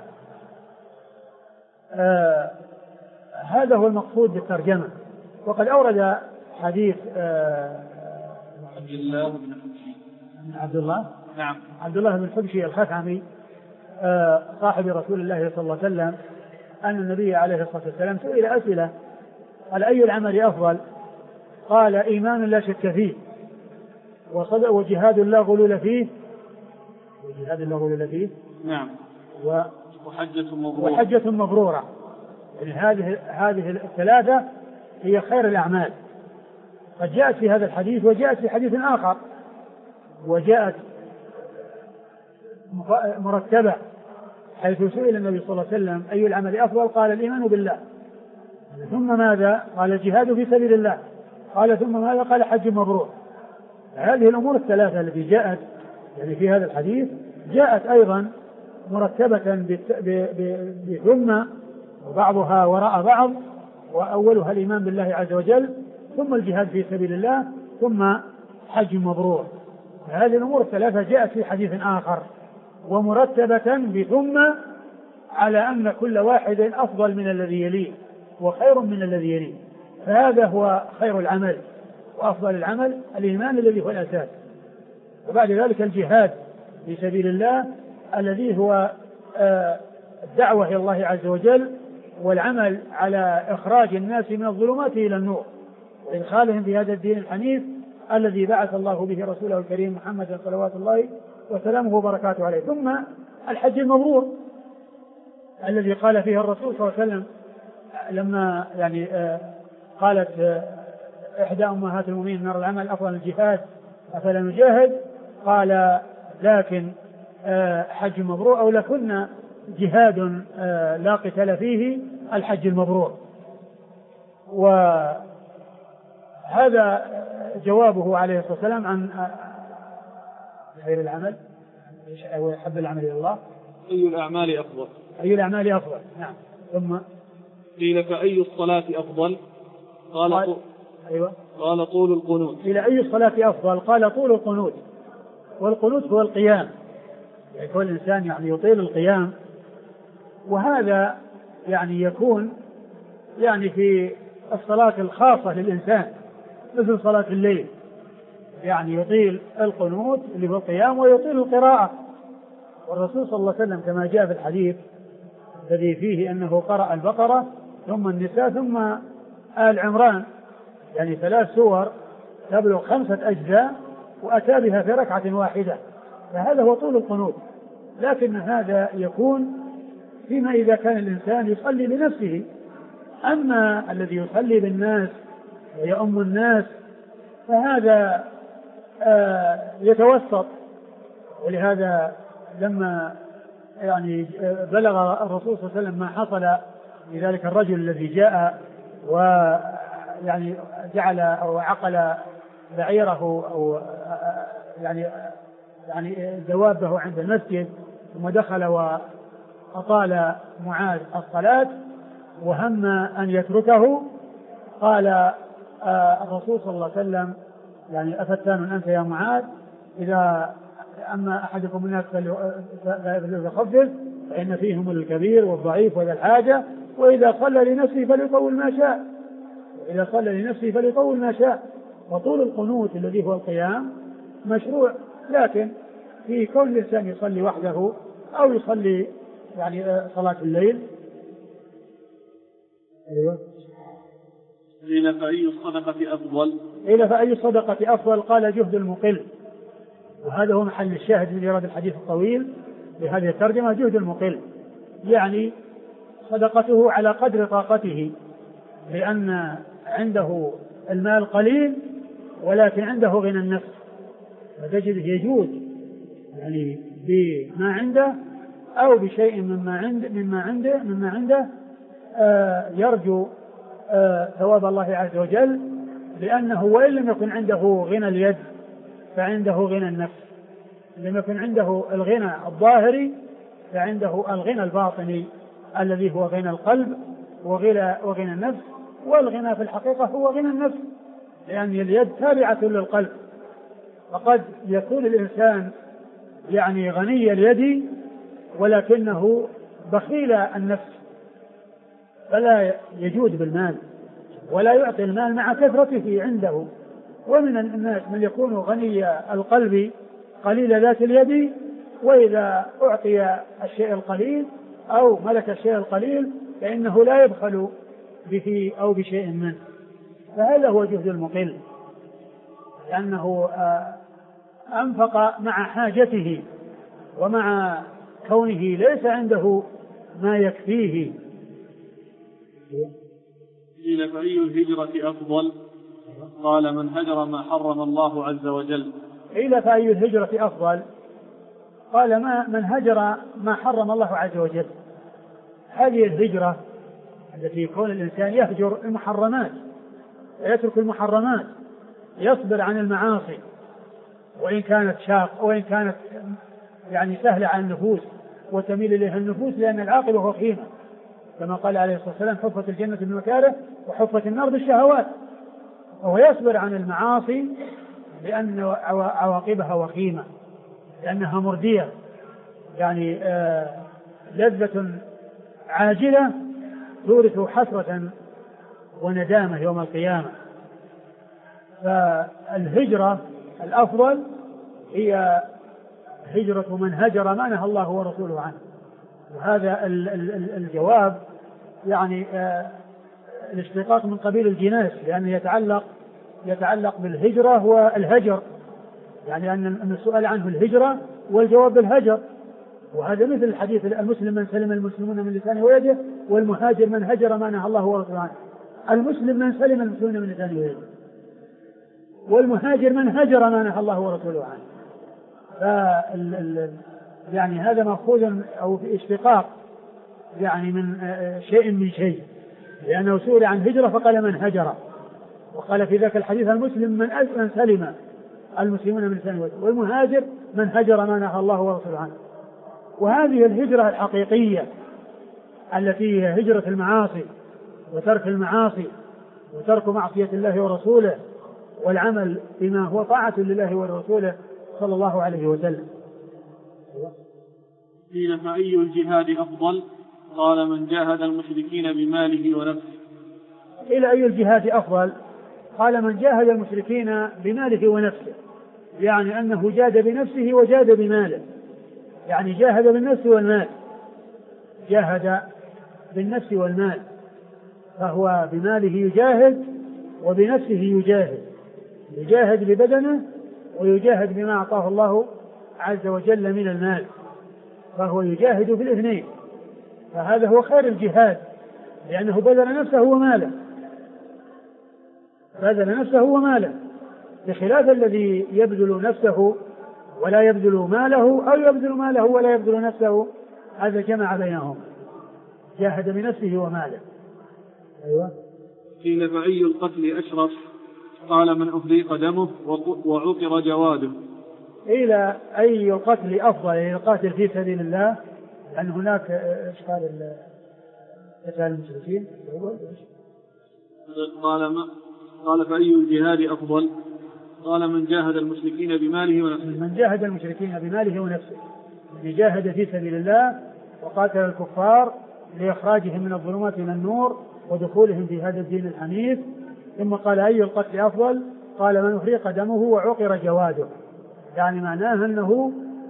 هذا هو المقصود بالترجمة. وقد أورد حديث عبد الله بن حبشي الخثعمي صاحب رسول الله صلى الله عليه وسلم أن النبي عليه الصلاة والسلام سئل أسئلة قال أي العمل أفضل؟ قال إيمان لا شك فيه وجهاد لا غلول فيه نعم وحجة مبرورة. يعني هذه الثلاثة هي خير الأعمال. قد جاءت في هذا الحديث وجاءت في حديث آخر وجاءت مرتبة حيث سئل النبي صلى الله عليه وسلم أي العمل أفضل؟ قال الإيمان بالله. ثم ماذا؟ قال الجهاد في سبيل الله. قال ثم ماذا؟ قال حج مبرور. هذه الأمور الثلاثة التي جاءت يعني في هذا الحديث جاءت أيضا مرتبة بثم وبعضها وراء بعض وأولها الإيمان بالله عز وجل ثم الجهاد في سبيل الله ثم حج مبرور. هذه الأمور الثلاثة جاءت في حديث آخر ومرتبة بثم على أن كل واحد أفضل من الذي يليه وخير من الذي يليه. فهذا هو خير العمل وأفضل العمل الإيمان الذي هو الأساس. وبعد ذلك الجهاد في سبيل الله الذي هو الدعوة إلى الله عز وجل والعمل على إخراج الناس من الظلمات إلى النور وإدخالهم في هذا الدين الحنيف الذي بعث الله به رسوله الكريم محمد صلوات الله وسلامه وبركاته عليه. ثم الحج المبرور الذي قال فيه الرسول صلى الله عليه وسلم لما يعني قالت إحدى أمهات المؤمنين نرى العمل أفضل الجهاد أفلا نجاهد؟ قال لكن حج مبرور أو لكن جهاد لا قتال فيه الحج المبرور. وهذا جوابه عليه الصلاة والسلام عن خير العمل أو حب العمل إلى الله. أي الأعمال أفضل؟ أي الأعمال أفضل. نعم. ثم قيل فأي الصلاة أفضل؟ قال طول القنوت. قيل أي الصلاة أفضل؟ قال طول القنوت. والقنوت هو القيام يعني كل إنسان يعني يطيل القيام وهذا يعني يكون يعني في الصلاة الخاصة للإنسان مثل صلاة الليل يعني يطيل القنوت اللي هو القيام ويطيل القراءة. والرسول صلى الله عليه وسلم كما جاء في الحديث الذي فيه أنه قرأ البقرة ثم النساء ثم آل عمران يعني 3 سور تبلغ 5 أجزاء وأتى بها في ركعة واحدة. فهذا هو طول القنوت. لكن هذا يكون فيما إذا كان الإنسان يصلي لنفسه. أما الذي يصلي بالناس ويؤم الناس فهذا يتوسط. ولهذا لما يعني بلغ الرسول صلى الله عليه وسلم ما حصل لذلك الرجل الذي جاء ويعني جعل أو عقل بعيره أو يعني دوابه عند المسجد ثم دخل وأطال معاذ الصلاة وهم أن يتركه قال الرسول صلى الله عليه وسلم يعني أفتان أنت يا معاذ إذا أما أحدكم الناس فليخفف فإن فيهم الكبير والضعيف وذا الحاجة وإذا صلى لنفسه فليطول ما شاء. وطول القنوت الذي هو القيام مشروع لكن في كون الإنسان يصلي وحده أو يصلي يعني صلاة الليل. أيوة. قيل فأي الصدقة أفضل؟ قال جهد المقل. وهذا هو محل الشاهد من إيراد الحديث الطويل بهذه الترجمة. جهد المقل يعني صدقته على قدر طاقته لأن عنده المال قليل ولكن عنده غنى النفس فتجده يجود يعني بما عنده أو بشيء مما عنده يرجو ثواب الله عز وجل لأنه وإن لم يكن عنده غنى اليد فعنده غنى النفس. لم يكن عنده الغنى الظاهري فعنده الغنى الباطني الذي هو غنى القلب وغنى النفس. والغنى في الحقيقة هو غنى النفس، لأن اليد تابعة للقلب، فقد يكون الإنسان يعني غني اليد ولكنه بخيل النفس، فلا يجود بالمال ولا يعطي المال مع كثرته عنده. ومن الناس من يكون غني القلب قليل ذات اليد، وإذا أعطي الشيء القليل أو ملك الشيء القليل فإنه لا يبخل به أو بشيء منه. فهذا هو جهد المقل، لأنه أنفق مع حاجته ومع كونه ليس عنده ما يكفيه. قيل فأي الهجرة أفضل؟ قال من هجر ما حرم الله عز وجل. قيل فأي الهجرة أفضل؟ قال من هجر ما حرم الله عز وجل. هذه الهجرة التي يكون الإنسان يهجر المحرمات ويترك المحرمات، يصبر عن المعاصي وإن كانت شاق وإن كانت يعني سهلة على النفوس وتميل إليها النفوس، لأن العاقبة وخيمة، كما قال عليه الصلاة والسلام: حفت الجنة بالمكاره وحفت النار بالشهوات. وهو يصبر عن المعاصي لأن عواقبها وخيمة، لأنها مردية، يعني لذة عاجلة تورث حسرة وندامة يوم القيامة. فالهجرة الأفضل هي هجرة من هجر ما نهى الله ورسوله عنه. وهذا الجواب يعني الاشتقاق من قبيل الجناس، لأنه يتعلق بالهجرة والهجر، يعني أن السؤال عنه الهجرة والجواب بالهجر. وهذا مثل الحديث: المسلم من سلم المسلمون من لسانه ويده، والمهاجر من هجر ما نهى الله ورسوله عنه. المسلم من سلم المسلمون من لسانه ويده، والمهاجر من هجر ما نهى الله ورسوله عنه. يعني هذا مأخوذ أو في اشتقاق يعني من شيء من شيء، لأنه سئل عن هجرة فقال من هجر، وقال في ذاك الحديث: المسلم من سلم المسلمون من لسانه ويده، والمهاجر من هجر ما نهى الله ورسوله عنه. وهذه الهجرة الحقيقية التي هي هجرة المعاصي وترك المعاصي وترك معصية الله ورسوله والعمل بما هو طاعة لله ورسوله صلى الله عليه وسلم. قيل فأي الجهاد أفضل؟ قال من جاهد المشركين بماله ونفسه. قيل أي الجهاد أفضل؟ قال من جاهد المشركين بماله ونفسه، يعني أنه جاد بنفسه وجاد بماله، يعني جاهد بالنفس والمال، جاهد بالنفس والمال، فهو بماله يجاهد وبنفسه يجاهد، يجاهد ببدنه ويجاهد بما أعطاه الله عز وجل من المال، فهو يجاهد في الاثنين. فهذا هو خير الجهاد، لأنه بذل نفسه وماله، بذل نفسه وماله، بخلاف الذي يبذل نفسه ولا يبذل ماله، أو يبذل ماله ولا يبذل نفسه، هذا جمع بينهم، جاهد بنفسه وماله. أيوة. قيل فأي القتل أشرف؟ قال من أهريق دمه وعطر جواده. إلى أي القتل أفضل؟ القاتل في سبيل الله، لأن هناك إشكال قتال المشركين. قال فأي الجهاد أفضل؟ قال من جاهد المشركين بماله ونفسه. من جاهد المشركين بماله ونفسه، من جاهد في سبيل الله وقاتل الكفار لإخراجهم من الظلمات إلى النور ودخولهم في هذا الدين الحنيف. ثم قال أي القتل أفضل؟ قال من أهريق دمه وعقر جواده، يعني معناه أنه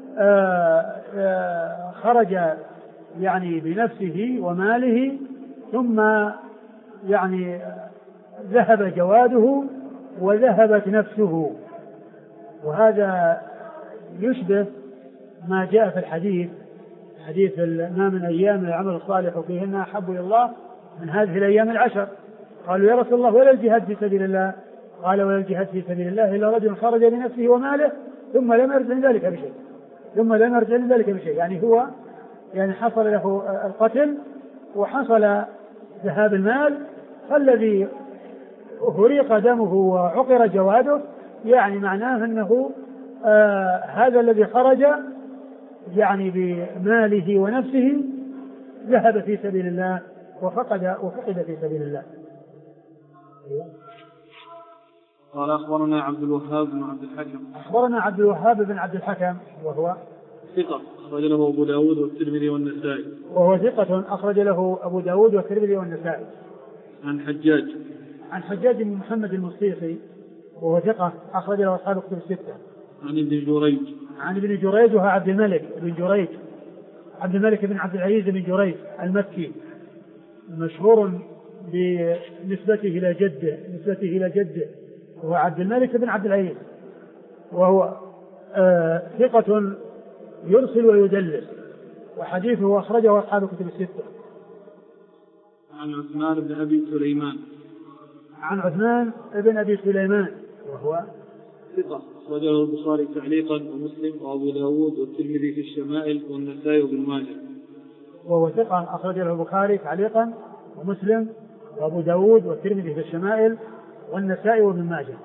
خرج يعني بنفسه وماله، ثم يعني ذهب جواده وذهبت نفسه. وهذا يشبه ما جاء في حديث ما من أيام العمل الصالح فيهن أحب إلى الله من هذه الأيام العشر. قالوا يا رسول الله ولا الجهاد في سبيل الله؟ قال ولا الجهاد في سبيل الله إلا رجل خرج بنفسه وماله ثم لم يرجع ذلك بشيء، يعني هو يعني حصل له القتل وحصل ذهاب المال، فالذي أهريق دمه وعقر جواده يعني معناه أنه هذا الذي خرج يعني بماله ونفسه ذهب في سبيل الله وفقد في سبيل الله. قال أخبرنا عبد الوهاب بن عبد الحكم. أخبرنا عبد الوهاب بن عبد الحكم وهو ثقة أخرج له أبو داود والترمذي والنسائي. وهو ثقة أخرج له أبو داود والترمذي والنسائي. عن حجاج بن محمد المصيصي وهو ثقة أخرج له أصحاب الكتب الستة. عن ابن جريج وهو عبد الملك بن جريج، عبد الملك بن عبد العزيز بن جريج المكي، مشهور بنسبته إلى جده وهو عبد الملك بن عبد العزيز، وهو ثقة يرسل ويدلس، وحديثه أخرجه أصحاب الكتب الستة. عن عثمان بن أبي سليمان. عن عثمان بن أبي سليمان وهو ثقة أخرجه البخاري تعليقا ومسلم وأبو داود والترمذي في الشمائل والنسائي وابن ماجه. وهو ثقة أخرجه البخاري تعليقا ومسلم وأبو داود والترمذي في الشمائل والنسائي وابن ماجه.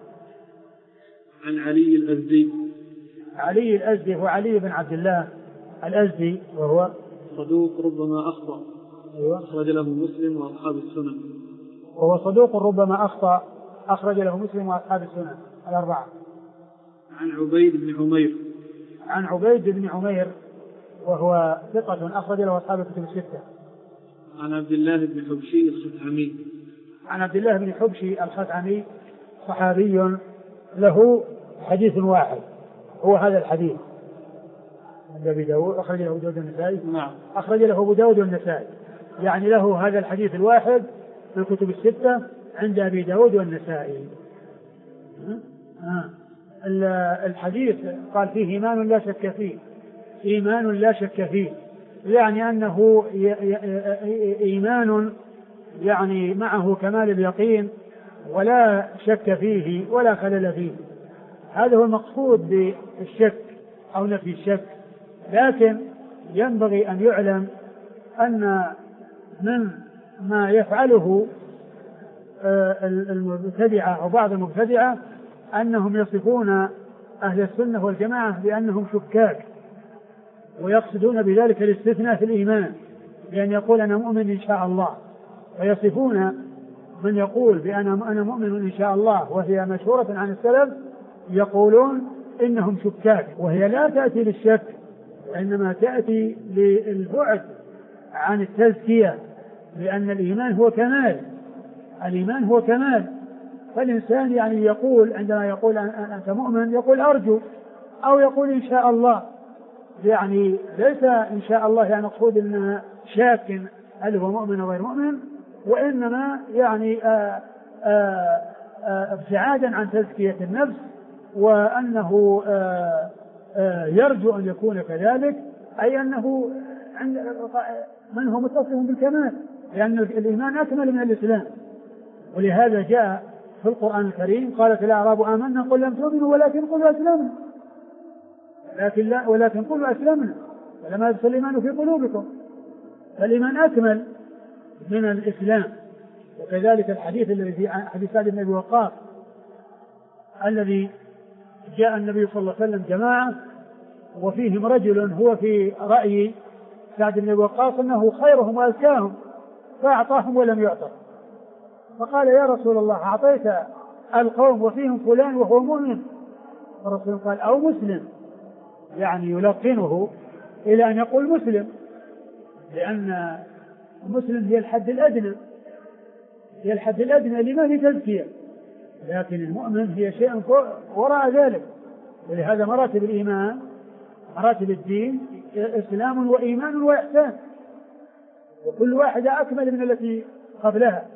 عن علي الأزدي. علي الأزدي هو علي بن عبد الله الأزدي وهو صدوق ربما أخطأ. أيوة. أخرج له مسلم وأصحاب السنن. وهو صدوق ربما أخطأ أخرج له مسلم وأصحاب السنن الأربعة. عن عبيد بن عمير. عن عبيد بن عمير وهو ثقة أخرج له أصحاب الكتب الستة. عن عبد الله بن حبشي الخثعمي. عن عبد الله بن حبشي الخثعمي صحابي له حديث واحد، هو هذا الحديث عند أبي داود أخرج له أبو داود النسائي. نعم. أخرج له أبو داود النسائي، يعني له هذا الحديث الواحد في الكتب الستة عند أبي داود والنسائي. الحديث قال فيه إيمان لا شك فيه، إيمان لا شك فيه، يعني أنه إيمان يعني معه كمال اليقين ولا شك فيه ولا خلل فيه. هذا هو المقصود بالشك أو نفي الشك. لكن ينبغي أن يعلم أن من ما يفعله المبتدعة أو بعض المبتدعة أنهم يصفون أهل السنة والجماعة بأنهم شكاك، ويقصدون بذلك الاستثناء في الإيمان، بأن يقول أنا مؤمن إن شاء الله، ويصفون من يقول أنا مؤمن إن شاء الله وهي مشهورة عن السلف يقولون إنهم شكاك، وهي لا تأتي للشك وإنما تأتي للبعد عن التزكية، لأن الإيمان هو كمال، الإيمان هو كمال. فالإنسان يعني يقول عندما يقول أنت مؤمن يقول أرجو أو يقول إن شاء الله، يعني ليس إن شاء الله يعني مقصود أنه شاك هل هو مؤمن أو غير مؤمن، وإنما يعني ابتعادا عن تزكية النفس، وأنه يرجو أن يكون كذلك، أي أنه من هو متصف بالكمال، لأن الإيمان أكمل من الإسلام. ولهذا جاء في القرآن الكريم قالت الأعراب آمنا قل لم تؤمنوا ولكن قلوا أسلمنا، ولكن قلوا أسلمنا ولما يدخل الإيمان في قلوبكم، فالإيمان أكمل من الإسلام. وكذلك الحديث الذي في حديث سعد بن أبي وقاص الذي جاء النبي صلى الله عليه وسلم جماعة وفيهم رجل هو في رأي سعد بن أبي وقاص أنه خيرهم وأزكاهم، فأعطاهم ولم يعطى، فقال يا رسول الله أعطيت القوم وفيهم فلان وهو مؤمن، فالرسول قال أو مسلم، يعني يلقنه إلى أن يقول مسلم، لأن المسلم هي الحد الأدنى، هي الحد الأدنى لما في تزكية، لكن المؤمن هي شيء وراء ذلك. ولهذا مراتب الإيمان مراتب الدين إسلام وإيمان وإحسان، وكل واحدة أكمل من التي قبلها.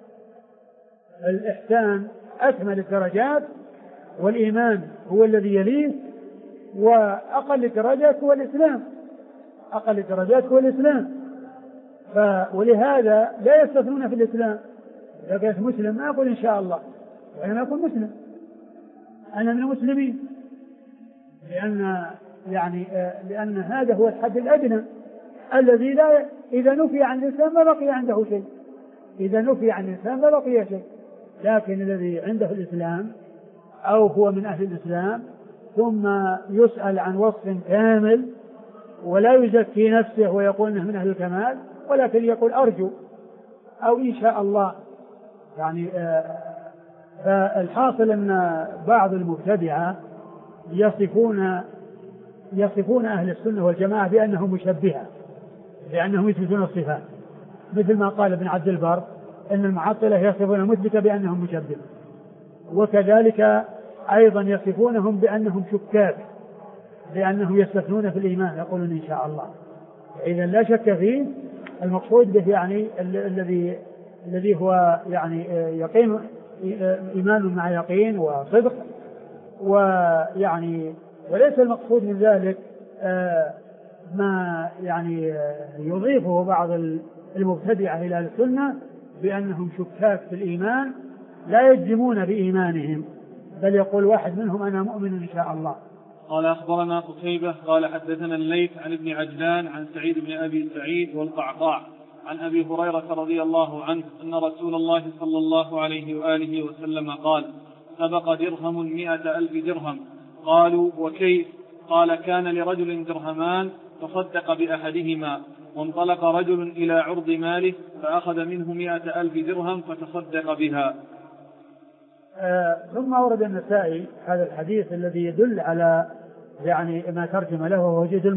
الإحسان أكمل الدرجات، والإيمان هو الذي يليه، وأقل الدرجات هو الإسلام، أقل الدرجات هو الإسلام. ولهذا لا يستثنون في الإسلام، إذا كانت مسلم ما أقول إن شاء الله وأنا أقول مسلم، أنا من المسلمين، لأن هذا هو الحد الأدنى الذي لا إذا نفي عن الإنسان ما بقي عنده شيء، إذا نفي عن الإنسان ما بقي شيء. لكن الذي عنده الإسلام أو هو من أهل الإسلام ثم يسأل عن وصف كامل ولا يزكي نفسه ويقول إنه من أهل الكمال، ولكن يقول أرجو أو إن شاء الله. يعني فالحاصل أن بعض المبتدعة يصفون أهل السنة والجماعة بأنهم مشبهة، لأنهم يثبتون الصفات، مثل ما قال ابن عبد البر أن المعطلة يصفون المثبتة بأنهم مشبهة، وكذلك أيضا يصفونهم بأنهم شكاك، لأنهم يستثنون في الإيمان، يقولون إن شاء الله. إذا لا شك فيه، المقصود به يعني الذي هو يعني يقين، إيمان مع يقين وصدق، ويعني وليس المقصود من ذلك ما يعني يضيفه بعض المبتدعة إلى السنة بأنهم شكاك في الإيمان لا يجزمون بإيمانهم، بل يقول واحد منهم أنا مؤمن إن شاء الله. قال أخبرنا قتيبة قال حدثنا الليث عن ابن عجلان عن سعيد بن أبي سعيد والقعقاع عن أبي هريرة رضي الله عنه أن رسول الله صلى الله عليه وآله وسلم قال سبق درهم 100,000 درهم. قالوا وكيف؟ قال كان لرجل درهمان تصدق بأحدهما، وانطلق رجل إلى عرض ماله فأخذ منه 100,000 درهم فتصدق بها. ثم ورد النسائي هذا الحديث الذي يدل على يعني ما ترجم له، وهو جهد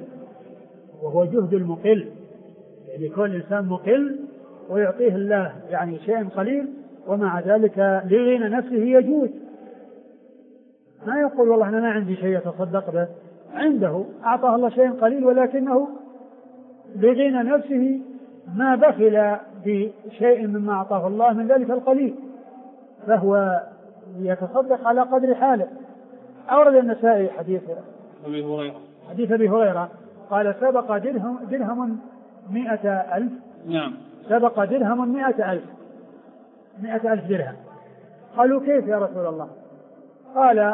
المقل، يعني كل إنسان مقل ويعطيه الله يعني شيء قليل، ومع ذلك لغنى نفسه يجود، ما يقول والله أنا ما عندي شيء أتصدق به، عنده أعطاه الله شيء قليل، ولكنه لغنى نفسه ما بخل بشيء مما أعطاه الله من ذلك القليل، فهو يتصدق على قدر حاله. أورد النسائي حديث أبي هريرة قال سبق درهم 100,000. نعم. سبق درهم 100,000 درهم. قالوا كيف يا رسول الله؟ قال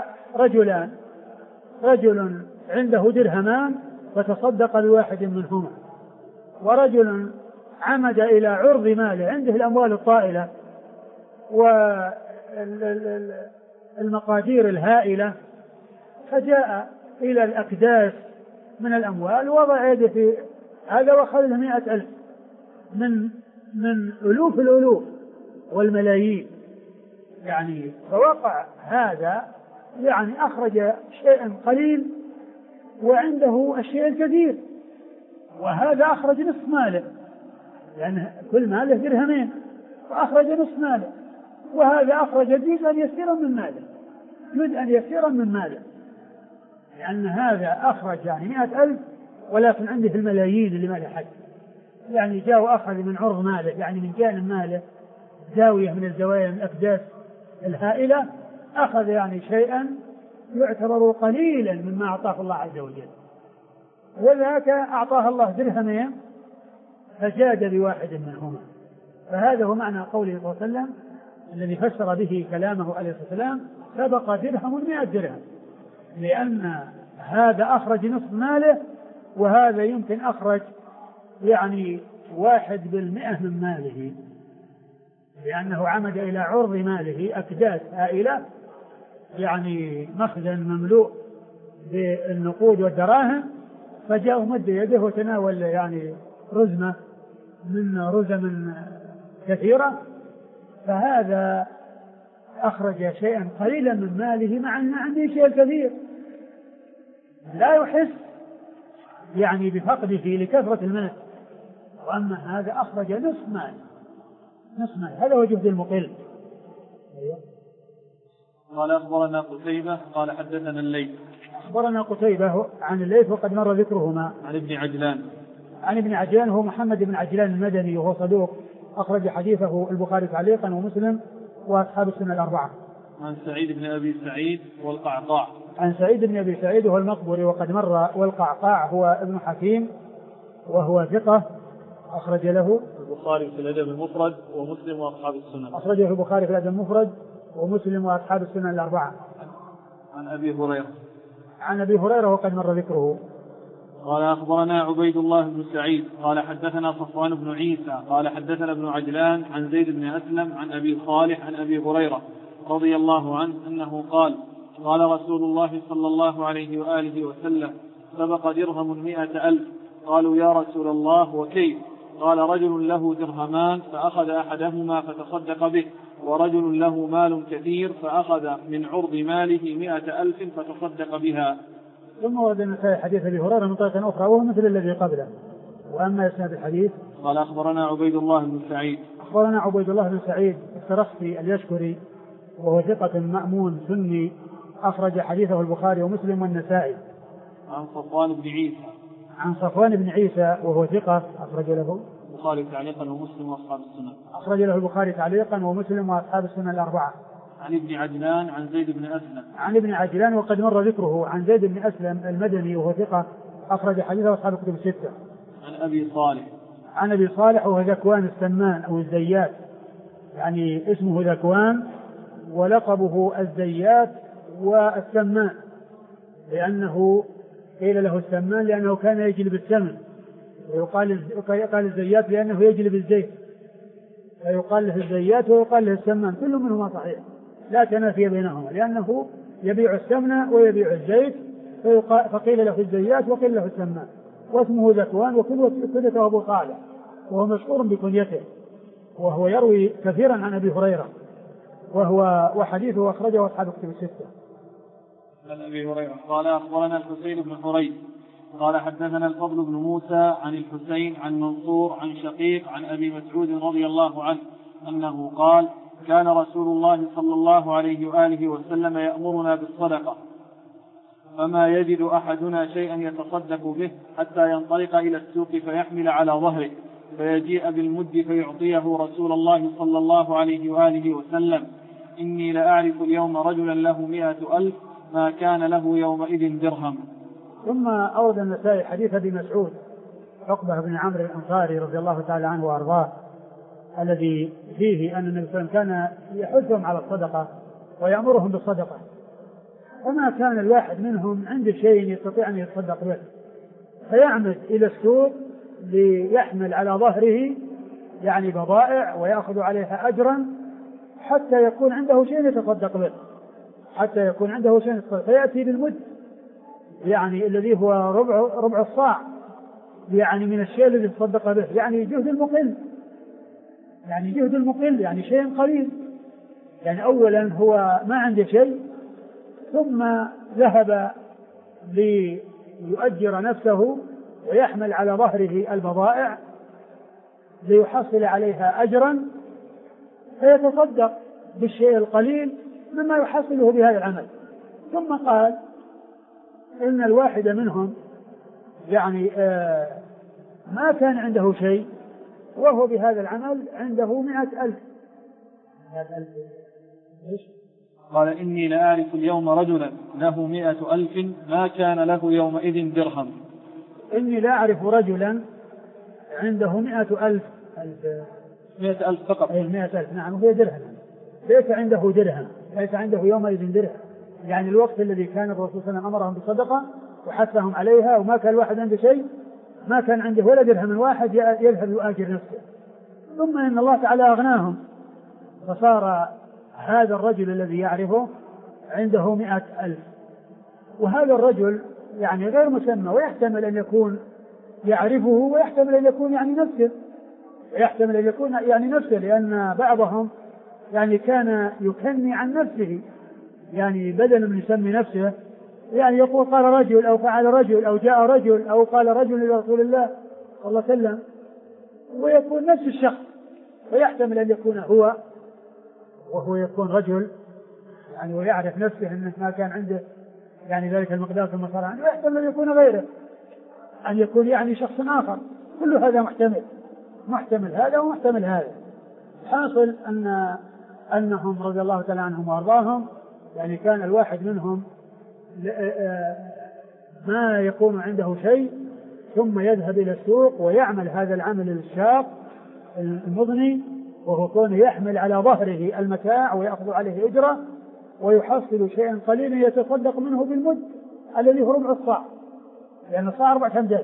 رجل عنده درهمان فتصدق بواحد منهما، ورجل عمد إلى عرض ماله، عنده الأموال الطائلة والمقادير الهائلة، فجاء إلى الأكداس من الأموال ووضع يده في هذا وأخذ 100,000 من ألوف الألوف والملايين، يعني فوقع هذا يعني أخرج شيئا قليل وعنده الشيء الكثير، وهذا أخرج نصف ماله، يعني كل ماله درهمين فأخرج نصف ماله، وهذا أخرج جزءا يسيرا من ماله، لأن هذا أخرج يعني 100,000 ولكن عنده الملايين اللي ما له حد، يعني جاء وأخذ من عرض ماله، يعني من جانب ماله زاوية من الزوايا من الأكداس الهائلة، أخذ يعني شيئا يعتبر قليلا مما أعطاه الله عز وجل، وذاك أعطاه الله درهمين فجاد بواحد منهما. فهذا هو معنى قوله صلى الله عليه وسلم الذي فسر به كلامه عليه الصلاة والسلام سبق درهم 100 درهم، لأن هذا أخرج نصف ماله وهذا يمكن أخرج يعني 1% من ماله، لأنه عمد إلى عرض ماله أكداس هائلة، يعني مخزن مملوء بالنقود والدراهم، فجاء مد يده وتناول يعني رزمة من رزم كثيرة، فهذا أخرج شيئا قليلا من ماله مع أن عنده شيء كثير، لا يحس يعني بفقده لكثرة المال، وأما هذا أخرج نصف مال. هذا هو جهد المقل. قال أخبرنا قتيبة قال حدثنا الليث. أخبرنا قتيبة عن الليث وقد مر ذكرهما. عن ابن عجلان هو محمد بن عجلان المدني وهو صدوق، أخرج حديثه البخاري تعليقا ومسلم وأصحاب السنة الأربعة. عن سعيد بن أبي سعيد والقعقاع. عن سعيد بن أبي سعيد وهو المقبري وقد مر، والقعقاع هو ابن حكيم وهو ثقة، أخرج له البخاري في الأدب المفرد ومسلم وأصحاب السنن. أخرجه البخاري في الأدب المفرد ومسلم وأصحاب السنن الأربعة. عن أبي هريرة وقد مر ذكره. قال أخبرنا عبيد الله بن سعيد قال حدثنا صفوان بن عيسى قال حدثنا ابن عجلان عن زيد بن أسلم عن أبي صالح عن أبي هريرة رضي الله عنه أنه قال قال رسول الله صلى الله عليه وآله وسلم سبق درهم 100,000. قالوا يا رسول الله وكيف؟ قال رجل له درهمان فأخذ أحدهما فتصدق به، ورجل له مال كثير فأخذ من عرض ماله 100,000 فتصدق بها. ثم ورد النسائي حديث أبي هريرة من طريق أخرى وهو مثل الذي قبله. وأما إسناد الحديث قال أخبرنا عبيد الله بن سعيد. أخبرنا عبيد الله بن سعيد السرخسي اليشكري وهو ثقة مأمون سني أخرج حديثه البخاري ومسلم والنسائي. عن صفوان بن عيسى. عن صفوان بن عيسى وهو ثقة أخرج له البخاري تعليقا ومسلم وأصحاب السنن. أخرج له البخاري تعليقا ومسلم وأصحاب السنن الأربعة. عن ابن عجلان عن زيد بن أسلم. عن ابن عجلان وقد مر ذكره. عن زيد بن أسلم المدني وهو ثقة أخرج حديثه أصحاب الكتب الستة. عن أبي صالح. عن أبي صالح وهو ذكوان السمان أو الزيات، يعني اسمه ذكوان ولقبه الزيات والسمان، لأنه قيل له السمان لأنه كان يجلب السمن، ويقال الزيات لأنه يجلب الزيت، فيقال له الزيات ويقال له السمان، كل منهما صحيح لا تنافي بينهما، لأنه يبيع السمن ويبيع الزيت، فقيل له الزيات وقيل له السمان. واسمه ذكوان وكنيته أبو صالح، وهو مشهور بكنيته، وهو يروي كثيرا عن أبي هريرة، وحديثه أخرجه أصحاب الكتب الستة. عن أبي هريرة قال أخبرنا الحسين بن حريث قال حدثنا الفضل بن موسى عن الحسين عن منصور عن شقيق عن أبي مسعود رضي الله عنه أنه قال كان رسول الله صلى الله عليه وآله وسلم يأمرنا بالصدقة، فما يجد أحدنا شيئا يتصدق به حتى ينطلق إلى السوق فيحمل على ظهره، فيجيء بالمد فيعطيه رسول الله صلى الله عليه وآله وسلم. إني لأعرف اليوم رجلا له 100,000 ما كان له يومئذ درهم. ثم أورد النسائي حديث أبي مسعود عقبة بن عمرو الأنصاري رضي الله تعالى عنه وأرضاه، الذي فيه أن النبي صلى الله عليه وسلم كان يحثهم على الصدقة ويأمرهم بالصدقة، فما كان الواحد منهم عنده شيء يستطيع أن يتصدق به فيعمد إلى السوق ليحمل على ظهره يعني بضائع ويأخذ عليها أجرا حتى يكون عنده شيء يتصدق به، فيأتي بالمد يعني الذي هو ربع الصاع يعني من الشيء الذي يتصدق به، يعني جهد المقل يعني شيء قليل، يعني أولا هو ما عنده شيء ثم ذهب ليؤجر نفسه ويحمل على ظهره البضائع ليحصل عليها أجرا فيتصدق بالشيء القليل مما يحصله بهذا العمل. ثم قال إن الواحد منهم يعني ما كان عنده شيء وهو بهذا العمل عنده 100,000. قال إني لأعرف اليوم رجلا له 100,000 ما كان له يومئذ درهم. إني لا أعرف رجلا عنده 100,000 فقط. 100,000 نعم، وهي درهم، ليس عنده درهم، ليس عنده يومئذ درهم، يعني الوقت الذي كان الرسول صلى الله عليه وسلم أمرهم بصدقة وحثهم عليها وما كان الواحد عنده شيء، ما كان عنده ولا درهم واحد يذهب يؤجر نفسه. ثم إن الله تعالى أغناهم فصار هذا الرجل الذي يعرفه عنده 100,000، وهذا الرجل يعني غير مسمى، ويحتمل أن يكون يعرفه ويحتمل أن يكون يعني نفسه، لأن بعضهم يعني كان يكني عن نفسه، يعني بدل من يسمي نفسه يعني يقول قال رجل أو فعل رجل أو جاء رجل أو قال رجل إلى رسول الله صلى الله عليه وسلم، ويكون نفس الشخص، ويحتمل أن يكون هو وهو يكون رجل يعني ويعرف نفسه أنه ما كان عنده يعني ذلك المقدار ثم صار عنه، ويحتمل أن يكون غيره، أن يكون يعني شخص آخر، كل هذا محتمل هذا ومحتمل هذا. حاصل أنهم رضي الله تعالى عنهم وأرضاهم يعني كان الواحد منهم ما يكون عنده شيء ثم يذهب إلى السوق ويعمل هذا العمل الشاق المضني، وهو كونه يحمل على ظهره المتاع ويأخذ عليه أجرة ويحصل شيئا قليلا يتصدق منه بالمد الذي هو ربع الصاع، لأن الصاع 4 أمداد.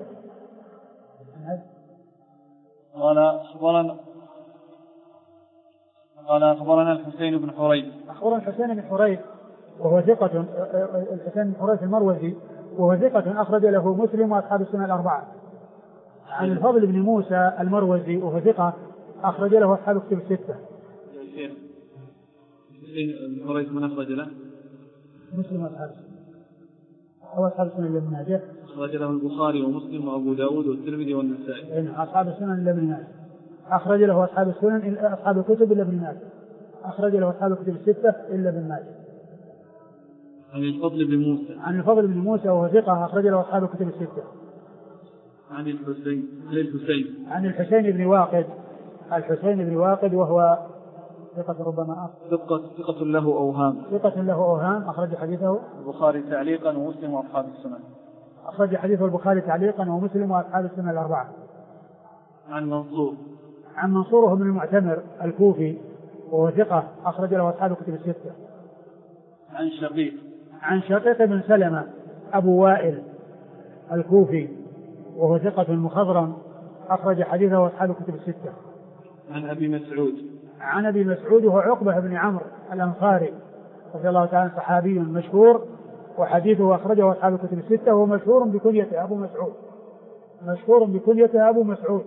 قال أخبرنا الحسين بن حريث. أخبرنا الحسين بن حريث وهو ثقة، الحسين بن حريث المروزي وهو ثقة أخرج له مسلم وأصحاب السنن الأربعة. عن الفضل بن موسى المروزي وهو ثقة أخرج له أصحاب الكتب الستة. يا شيخ المروزي من أخرج له؟ مسلم وأصحاب أو أصحاب السنن لابن ماجه. أخرج له البخاري ومسلم وأبو داود والترمذي والنسائي. أصحاب السنن لابن ماجه. أخرج له أصحاب السنن أصحاب الكتب إلا ابن ماجه. أخرج له أصحاب الكتب الستة إلا ابن ماجه. عن الفضل بن موسى. عن الفضل بن موسى وهو ثقة أخرج له أصحاب الكتب الستة. عن الحسين. عن الحسين بن واقد. الحسين بن واقد وهو ثقة ربما ثقة له أوهام. ثقة له أوهام أخرج حديثه البخاري تعليقا ومسلم وأصحاب السنن. أخرج حديثه البخاري تعليقا ومسلم وأصحاب السنن الأربعة. عن منصور. عن منصور بن المعتمر الكوفي وهو ثقة أخرج له أصحاب الكتب الستة. عن شقيق. عن شقيق بن سلمة أبو وائل الكوفي وهو ثقة مخضرم أخرج حديثه أصحاب الكتب الستة. عن أبي مسعود. عن أبي مسعود وهو عقبة بن عمرو الأنصاري رضي الله تعالى عنه صحابي مشهور وحديثه أخرجه أصحاب الكتب الستة وهو مشهور بكنيته أبو مسعود. مشهور بكنيته أبو مسعود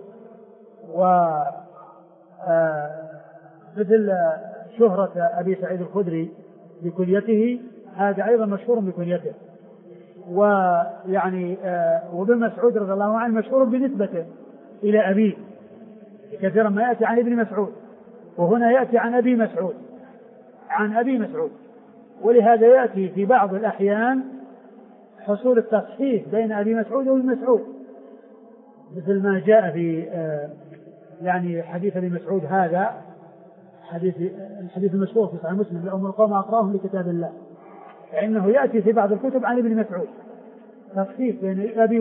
مثل شهرة أبي سعيد الخدري بكنيته هذا أيضا مشهور بكنيته. ويعني وابن مسعود رضي الله عنه مشهور بنسبته إلى أبيه كثيرا ما يأتي عن ابن مسعود وهنا يأتي عن أبي مسعود عن أبي مسعود. ولهذا يأتي في بعض الأحيان حصول التصحيح بين أبي مسعود وابن مسعود مثل ما جاء في يعني حديث ابي مسعود هذا الحديث المشهور في صحيح مسلم لأم القوم أقراهم لكتاب الله فإنه يأتي في بعض الكتب عن ابن مسعود تصحيح بين أبي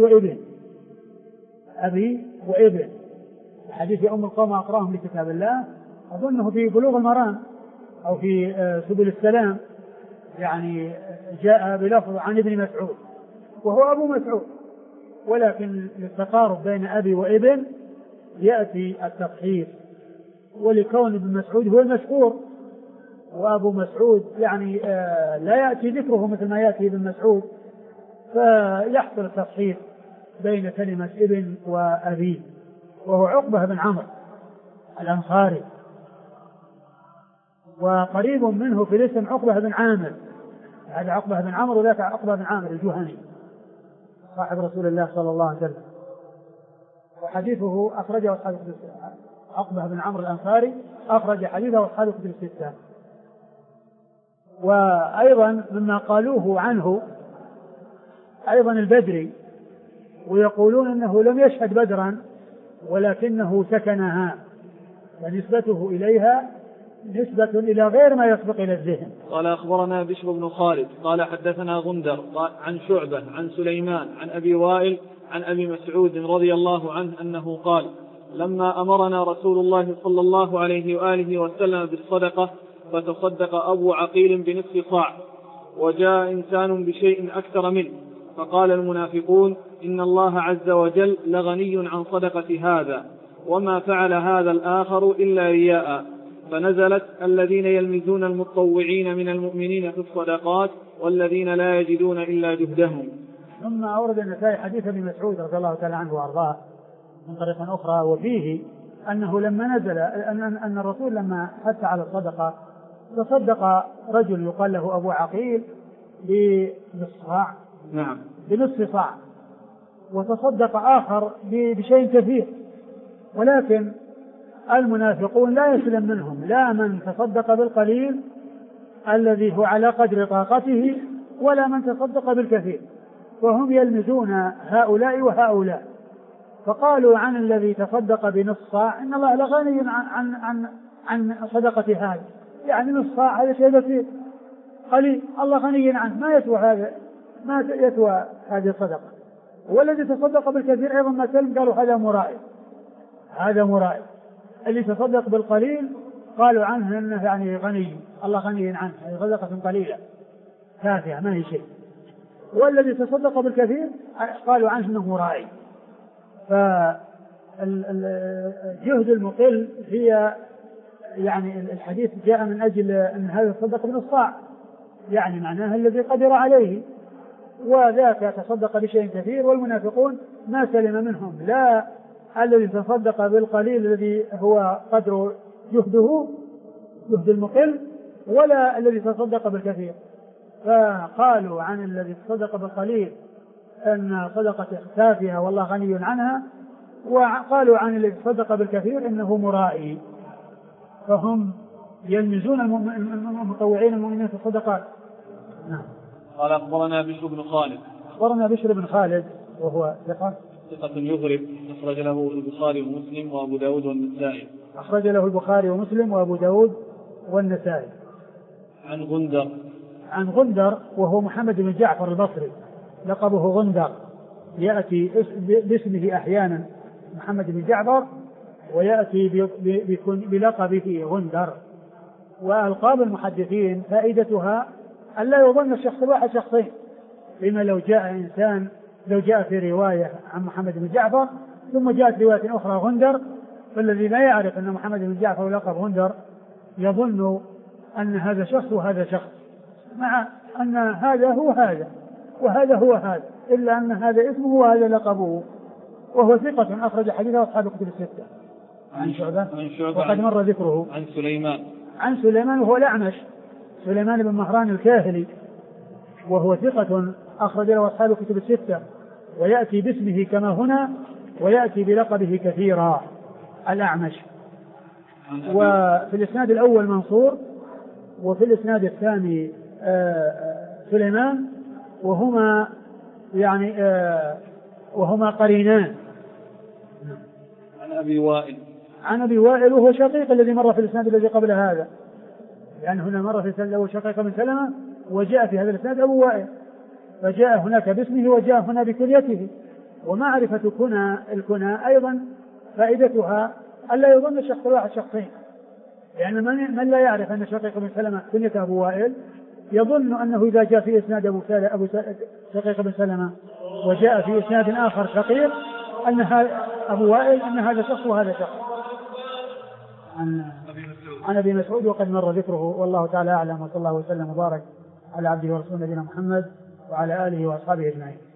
وابن حديث أم القوم أقراهم لكتاب الله أظنه في بلوغ المرام أو في سبل السلام يعني جاء بلفظ عن ابن مسعود وهو أبو مسعود ولكن للتقارب بين أبي وابن يأتي التصحيح ولكون ابن مسعود هو المشهور وأبو مسعود يعني لا يأتي ذكره مثل ما يأتي ابن مسعود فيحصل التصحيح بين كلمة ابن وأبي وهو عقبة بن عمرو الأنصاري وقريب منه في الاسم عقبة بن عامر هذا عقبة بن عمرو وذاك عقبة بن عامر الجهني صاحب رسول الله صلى الله عليه وسلم وحديثه أخرجه أصحاب الكتب الستة. عقبة بن عمرو الأنصاري أخرج حديثه أصحاب الكتب الستة. وأيضا مما قالوه عنه أيضا البدري ويقولون أنه لم يشهد بدرا ولكنه سكنها ونسبته إليها نسبة إلى غير ما يسبق إلى الذهن. قال أخبرنا بشر بن خالد قال حدثنا غندر عن شعبة عن سليمان عن أبي وائل عن أبي مسعود رضي الله عنه أنه قال لما أمرنا رسول الله صلى الله عليه وآله وسلم بالصدقة فتصدق أبو عقيل بنصف صاع وجاء إنسان بشيء أكثر منه فقال المنافقون إن الله عز وجل لغني عن صدقة هذا وما فعل هذا الآخر إلا رياء فنزلت الذين يلمزون المتطوعين من المؤمنين في الصدقات والذين لا يجدون إلا جهدهم. ثم أورد النسائي حديث ابن مسعود رضي الله تعالى عنه وأرضاه من طريق أخرى وفيه أنه لما نزل أن الرسول لما حث على الصدقة تصدق رجل يقال له أبو عقيل بنصف صاع نعم بنصف صاع وتصدق آخر بشيء كثير ولكن المنافقون لا يسلم منهم لا من تصدق بالقليل الذي هو على قدر طاقته ولا من تصدق بالكثير وهم يلمزون هؤلاء وهؤلاء فقالوا عن الذي تصدق بنصف صاع إن الله لغني عن صدقة هذا يعني نصف صاع هذا شيء بسيط قليل الله غني عنه ما يسوى هذه الصدقة والذي تصدق بالكثير أيضا ما سلم قالوا هذا مرائي اللي تصدق بالقليل قالوا عنه أنه يعني غني الله غني عنه يعني صدقة قليلة تافهة ما هي شيء والذي تصدق بالكثير قالوا عنه أنه مرائي. فالجهد المقل هي يعني الحديث جاء من أجل أن هذا الصدق بنصف صاع يعني معناها الذي قدر عليه وذاك تصدق بشيء كثير والمنافقون ما سلم منهم لا الذي تصدق بالقليل الذي هو قدر جهده جهد المقل، ولا الذي تصدق بالكثير. فقالوا عن الذي تصدق بالقليل أن صدقته تافهة والله غني عنها، وقالوا عن الذي تصدق بالكثير إنه مرائي. فهم يلمزون المطوعين المؤمنين في الصدقات. نعم. قال أخبرنا بشر بن خالد. أخبرنا بشر بن خالد وهو ثقة يغرب، أخرج له البخاري ومسلم وأبو داود والنسائي. أخرج له البخاري ومسلم وأبو داود والنسائي. عن غندر وهو محمد بن جعفر البصري، لقبه غندر، يأتي باسمه أحيانا محمد بن جعفر، ويأتي بلقبه غندر. وألقاب المحدثين فائدتها أن لا يظن الشخص الواحد شخصين، لما لو جاء في رواية عن محمد بن جعفر ثم جاءت رواية أخرى غندر، فالذي لا يعرف أن محمد بن جعفر ولقب غندر يظن أن هذا شخص وهذا شخص، مع أن هذا هو هذا وهذا هو هذا، إلا أن هذا اسمه وهذا لقبه. وهو ثقة أخرج حديثه أصحاب الكتب الستة. عن شعبة وقد مر ذكره. عن سليمان وهو الأعمش، سليمان بن مهران الكاهلي، وهو ثقة أخرج له أصحاب الكتب الستة، ويأتي باسمه كما هنا، ويأتي بلقبه كثيرا، الأعمش. وفي الإسناد الأول منصور، وفي الإسناد الثاني سليمان، وهما قرينان. عن أبي وائل وهو شقيق الذي مر في الإسناد الذي قبل هذا، يعني هنا مر في الإسناد الأول شقيق من سلمة، وجاء في هذا الإسناد أبو وائل، فجاء هناك باسمه وجاء هنا بكنيته. ومعرفة الكنى أيضا فائدتها ألا يظن الشخص الواحد شخصين، يعني من لا يعرف أن شقيق بن سلمة كنيته أبو وائل يظن أنه إذا جاء في إسناد أبو شقيق بن سلمة وجاء في إسناد آخر شقيق أن أبو وائل أن هذا شخص وهذا شخص. عن أبي مسعود وقد مر ذكره، والله تعالى أعلم، وصلى الله وسلم وبارك على عبده ورسوله نبينا محمد وعلى آله وأصحابه أجمعين.